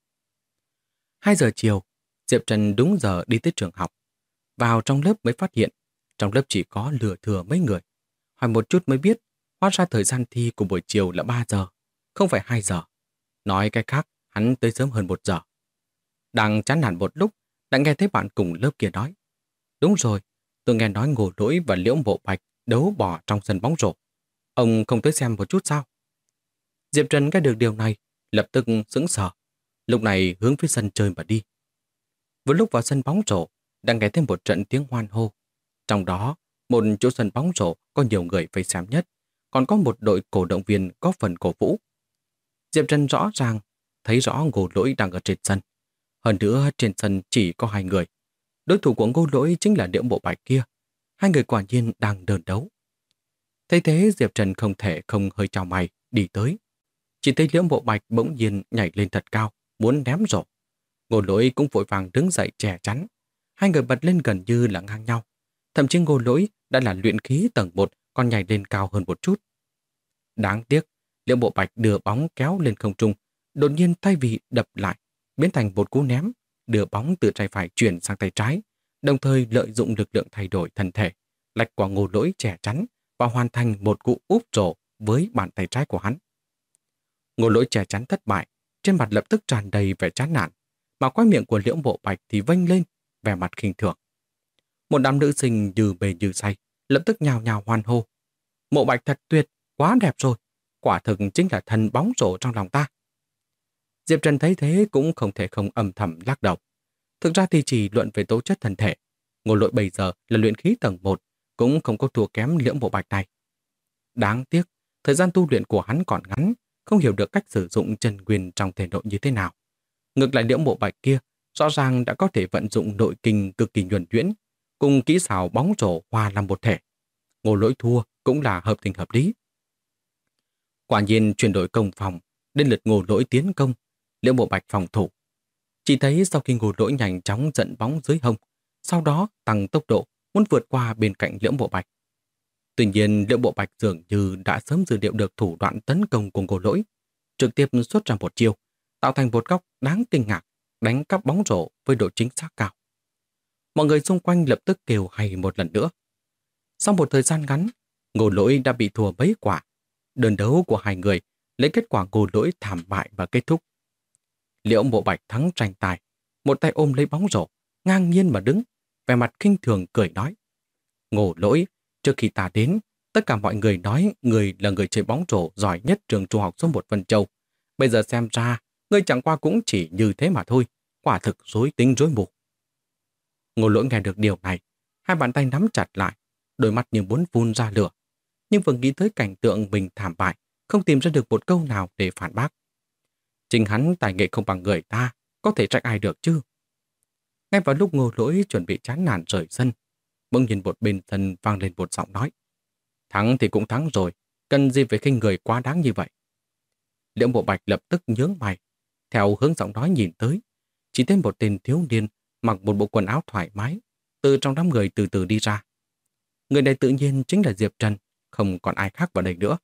2 giờ chiều, Diệp Trần đúng giờ đi tới trường học. Vào trong lớp mới phát hiện, trong lớp chỉ có lừa thừa mấy người. Hỏi một chút mới biết, hóa ra thời gian thi của buổi chiều là 3 giờ, không phải 2 giờ. Nói cái khác, hắn tới sớm hơn 1 giờ. Đang chán nản một lúc, đã nghe thấy bạn cùng lớp kia nói. Đúng rồi, tôi nghe nói Ngô Lỗi và Liễu Mộ Bạch đấu bỏ trong sân bóng rổ. Ông không tới xem một chút sao? Diệp Trần nghe được điều này, lập tức sững sờ, lúc này hướng phía sân chơi mà đi. Vừa lúc vào sân bóng rổ, đang nghe thêm một trận tiếng hoan hô. Trong đó, một chỗ sân bóng rổ có nhiều người vây xem nhất, còn có một đội cổ động viên có phần cổ vũ. Diệp Trần rõ ràng thấy rõ Ngô Lỗi đang ở trên sân. Hơn nữa trên sân chỉ có hai người. Đối thủ của Ngô Lỗi chính là Liễu Mộ Bạch kia. Hai người quả nhiên đang đơn đấu. Thấy thế Diệp Trần không thể không hơi chào mày đi tới. Chỉ thấy Liễu Mộ Bạch bỗng nhiên nhảy lên thật cao, muốn ném rổ. Ngô Lỗi cũng vội vàng đứng dậy che chắn. Hai người bật lên gần như là ngang nhau. Thậm chí Ngô Lỗi đã là luyện khí tầng 1, còn nhảy lên cao hơn một chút. Đáng tiếc, Liễu Mộ Bạch đưa bóng kéo lên không trung, đột nhiên thay vì đập lại, biến thành một cú ném, đưa bóng từ tay phải chuyển sang tay trái, đồng thời lợi dụng lực lượng thay đổi thân thể, lách qua Ngô Lỗi che chắn và hoàn thành một cú úp rổ với bàn tay trái của hắn. Ngô Lỗi che chắn thất bại, trên mặt lập tức tràn đầy vẻ chán nản, mà khóe miệng của Liễu Mộ Bạch thì vênh lên, vẻ mặt khinh thường. Một đám nữ sinh như bề như say, lập tức nhào nhào hoan hô. Mộ Bạch thật tuyệt, quá đẹp rồi, quả thực chính là thần bóng rổ trong lòng ta. Diệp Trần thấy thế cũng không thể không âm thầm lắc đầu. Thực ra thì chỉ luận về tố chất thân thể, Ngô Lỗi bây giờ là luyện khí tầng 1, cũng không có thua kém Liễu Mộ Bạch này. Đáng tiếc, thời gian tu luyện của hắn còn ngắn, không hiểu được cách sử dụng chân nguyên trong thể nội như thế nào. Ngược lại Liễu Mộ Bạch kia, rõ ràng đã có thể vận dụng nội kinh cực kỳ nhuần nhuyễn, cùng kỹ xảo bóng rổ hòa làm một thể. Ngô Lỗi thua cũng là hợp tình hợp lý. Quả nhiên chuyển đổi công phòng, đến lượt Ngô Lỗi tiến công, Liễu Mộ Bạch phòng thủ. Chỉ thấy sau khi Ngô Lỗi nhanh chóng dẫn bóng dưới hông, sau đó tăng tốc độ, muốn vượt qua bên cạnh Liễu Mộ Bạch. Tuy nhiên Liễu Mộ Bạch dường như đã sớm dự liệu được thủ đoạn tấn công của Ngô Lỗi, trực tiếp xuất ra một chiêu, tạo thành một góc đáng kinh ngạc, đánh cắp bóng rổ với độ chính xác cao. Mọi người xung quanh lập tức kêu hay một lần nữa. Sau một thời gian ngắn, Ngô Lỗi đã bị thua mấy quả. Đơn đấu của hai người lấy kết quả Ngô Lỗi thảm bại và kết thúc. Liễu Mộ Bạch thắng tranh tài, một tay ôm lấy bóng rổ, ngang nhiên mà đứng, vẻ mặt khinh thường cười nói: Ngô Lỗi, trước khi ta đến, tất cả mọi người nói người là người chơi bóng rổ giỏi nhất trường trung học số 1 Vân Châu. Bây giờ xem ra, ngươi chẳng qua cũng chỉ như thế mà thôi, quả thực rối tinh rối mù. Ngô Lỗi nghe được điều này, hai bàn tay nắm chặt lại, đôi mắt như muốn phun ra lửa. Nhưng vừa nghĩ tới cảnh tượng mình thảm bại, không tìm ra được một câu nào để phản bác. Chính hắn tài nghệ không bằng người ta, có thể trách ai được chứ? Ngay vào lúc Ngô Lỗi chuẩn bị chán nản rời sân, bỗng nhìn một bên sân vang lên một giọng nói: Thắng thì cũng thắng rồi, cần gì phải khinh người quá đáng như vậy? Liễu Mộ Bạch lập tức nhướng mày, theo hướng giọng nói nhìn tới, chỉ thấy một tên thiếu niên mặc một bộ quần áo thoải mái, từ trong đám người từ từ đi ra. Người này tự nhiên chính là Diệp Trần, không còn ai khác vào đây nữa.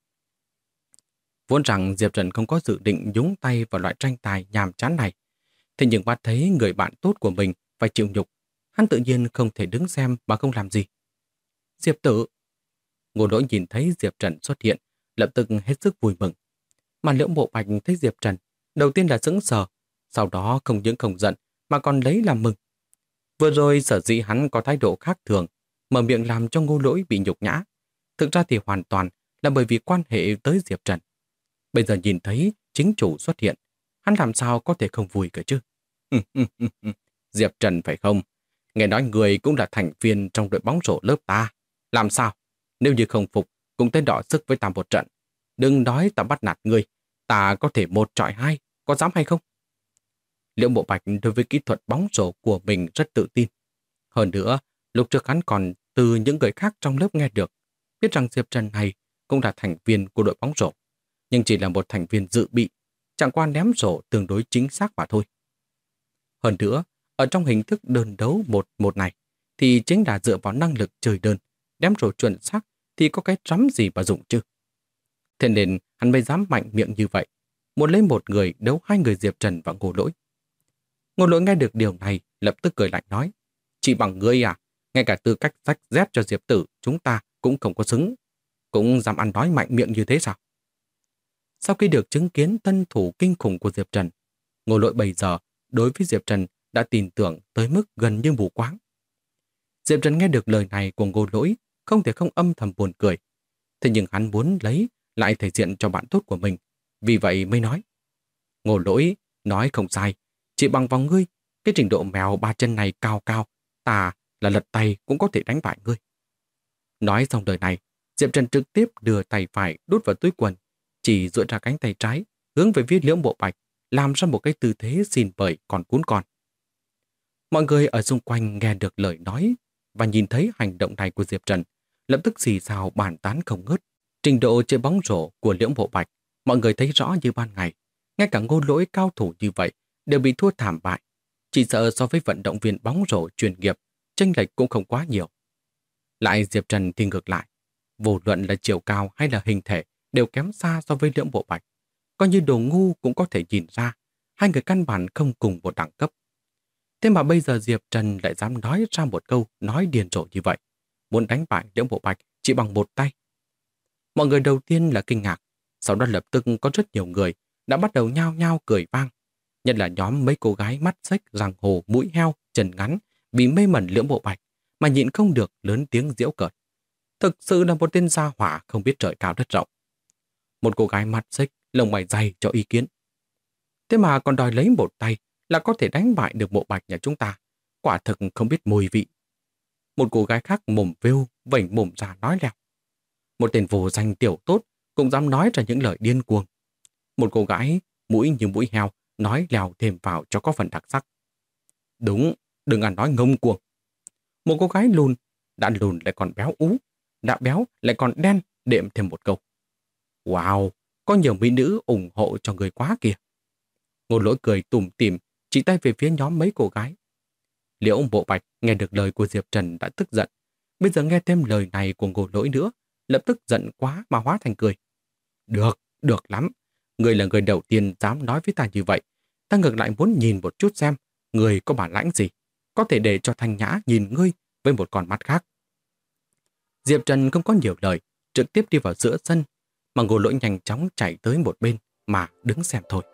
Vốn rằng Diệp Trần không có dự định nhúng tay vào loại tranh tài nhàm chán này, thế nhưng bắt thấy người bạn tốt của mình phải chịu nhục, hắn tự nhiên không thể đứng xem mà không làm gì. Diệp Tử! Ngô Lỗi nhìn thấy Diệp Trần xuất hiện, lập tức hết sức vui mừng. Mà Liễu Mộ Bạch thấy Diệp Trần, đầu tiên là sững sờ, sau đó không những không giận mà còn lấy làm mừng. Vừa rồi sở dĩ hắn có thái độ khác thường, mở miệng làm cho Ngô Lỗi bị nhục nhã. Thực ra thì hoàn toàn là bởi vì quan hệ tới Diệp Trần. Bây giờ nhìn thấy chính chủ xuất hiện, hắn làm sao có thể không vui cơ chứ? Diệp Trần phải không? Nghe nói người cũng là thành viên trong đội bóng rổ lớp ta. Làm sao? Nếu như không phục, cũng tới đọ sức với ta một trận. Đừng nói ta bắt nạt người, ta có thể 1 chọi 2, có dám hay không? Liễu Mộ Bạch đối với kỹ thuật bóng rổ của mình rất tự tin. Hơn nữa, lúc trước hắn còn từ những người khác trong lớp nghe được, biết rằng Diệp Trần này cũng là thành viên của đội bóng rổ, nhưng chỉ là một thành viên dự bị, chẳng qua ném rổ tương đối chính xác mà thôi. Hơn nữa, ở trong hình thức đơn đấu 1-1 này, thì chính là dựa vào năng lực chơi đơn, ném rổ chuẩn xác thì có cái rắm gì mà dụng chứ. Thế nên hắn mới dám mạnh miệng như vậy, muốn lấy một người đấu 2 người Diệp Trần và Ngô Lỗi. Ngô Lỗi nghe được điều này, lập tức cười lạnh nói: Chỉ bằng ngươi à, ngay cả tư cách rách dép cho Diệp Tử chúng ta cũng không có xứng, cũng dám ăn nói mạnh miệng như thế sao? Sau khi được chứng kiến tân thủ kinh khủng của Diệp Trần, Ngô Lỗi bây giờ đối với Diệp Trần đã tin tưởng tới mức gần như mù quáng. Diệp Trần nghe được lời này của Ngô Lỗi, không thể không âm thầm buồn cười. Thế nhưng hắn muốn lấy lại thể diện cho bạn tốt của mình, vì vậy mới nói: Ngô Lỗi nói không sai, chỉ bằng vào ngươi, cái trình độ mèo ba chân này cao cao, ta là lật tay cũng có thể đánh bại ngươi. Nói xong lời này, Diệp Trần trực tiếp đưa tay phải đút vào túi quần, chỉ duỗi ra cánh tay trái, hướng về phía Liễu Mộ Bạch, làm ra một cái tư thế xin bời còn cún con. Mọi người ở xung quanh nghe được lời nói và nhìn thấy hành động này của Diệp Trần, lập tức xì xào bàn tán không ngớt. Trình độ chơi bóng rổ của Liễu Mộ Bạch, mọi người thấy rõ như ban ngày. Ngay cả Ngô Lỗi cao thủ như vậy đều bị thua thảm bại. Chỉ sợ so với vận động viên bóng rổ chuyên nghiệp, chênh lệch cũng không quá nhiều. Lại Diệp Trần thì ngược lại. Vô luận là chiều cao hay là hình thể đều kém xa so với Liễu Mộ Bạch. Coi như đồ ngu cũng có thể nhìn ra, hai người căn bản không cùng một đẳng cấp. Thế mà bây giờ Diệp Trần lại dám nói ra một câu nói điên rồ như vậy. Muốn đánh bại Liễu Mộ Bạch chỉ bằng một tay. Mọi người đầu tiên là kinh ngạc, sau đó lập tức có rất nhiều người đã bắt đầu nhao nhao cười vang. Nhất là nhóm mấy cô gái mắt xếch, răng hồ, mũi heo, chân ngắn, bị mê mẩn Liễu Mộ Bạch mà nhịn không được lớn tiếng giễu cợt. Thực sự là một tên gia hỏa không biết trời cao đất rộng. Một cô gái mắt xếch, lông mày dày cho ý kiến. Thế mà còn đòi lấy một tay là có thể đánh bại được Mộ Bạch nhà chúng ta. Quả thực không biết mùi vị. Một cô gái khác mồm vêu, vểnh mồm ra nói leo. Một tên vô danh tiểu tốt cũng dám nói ra những lời điên cuồng. Một cô gái mũi như mũi heo nói lèo thêm vào cho có phần đặc sắc. Đúng, đừng ăn nói ngông cuồng. Một cô gái lùn, đã lùn lại còn béo ú, đã béo lại còn đen, đệm thêm một câu. Wow, có nhiều mỹ nữ ủng hộ cho người quá kìa. Ngô Lỗi cười tủm tỉm, chỉ tay về phía nhóm mấy cô gái. Liễu Mộ Bạch nghe được lời của Diệp Trần đã tức giận. Bây giờ nghe thêm lời này của Ngô Lỗi nữa, lập tức giận quá mà hóa thành cười. Được, được lắm. Người là người đầu tiên dám nói với ta như vậy. Ta ngược lại muốn nhìn một chút xem người có bản lãnh gì, có thể để cho Thanh Nhã nhìn ngươi với một con mắt khác. Diệp Trần không có nhiều lời, trực tiếp đi vào giữa sân, mà Ngô Lỗi nhanh chóng chạy tới một bên mà đứng xem thôi.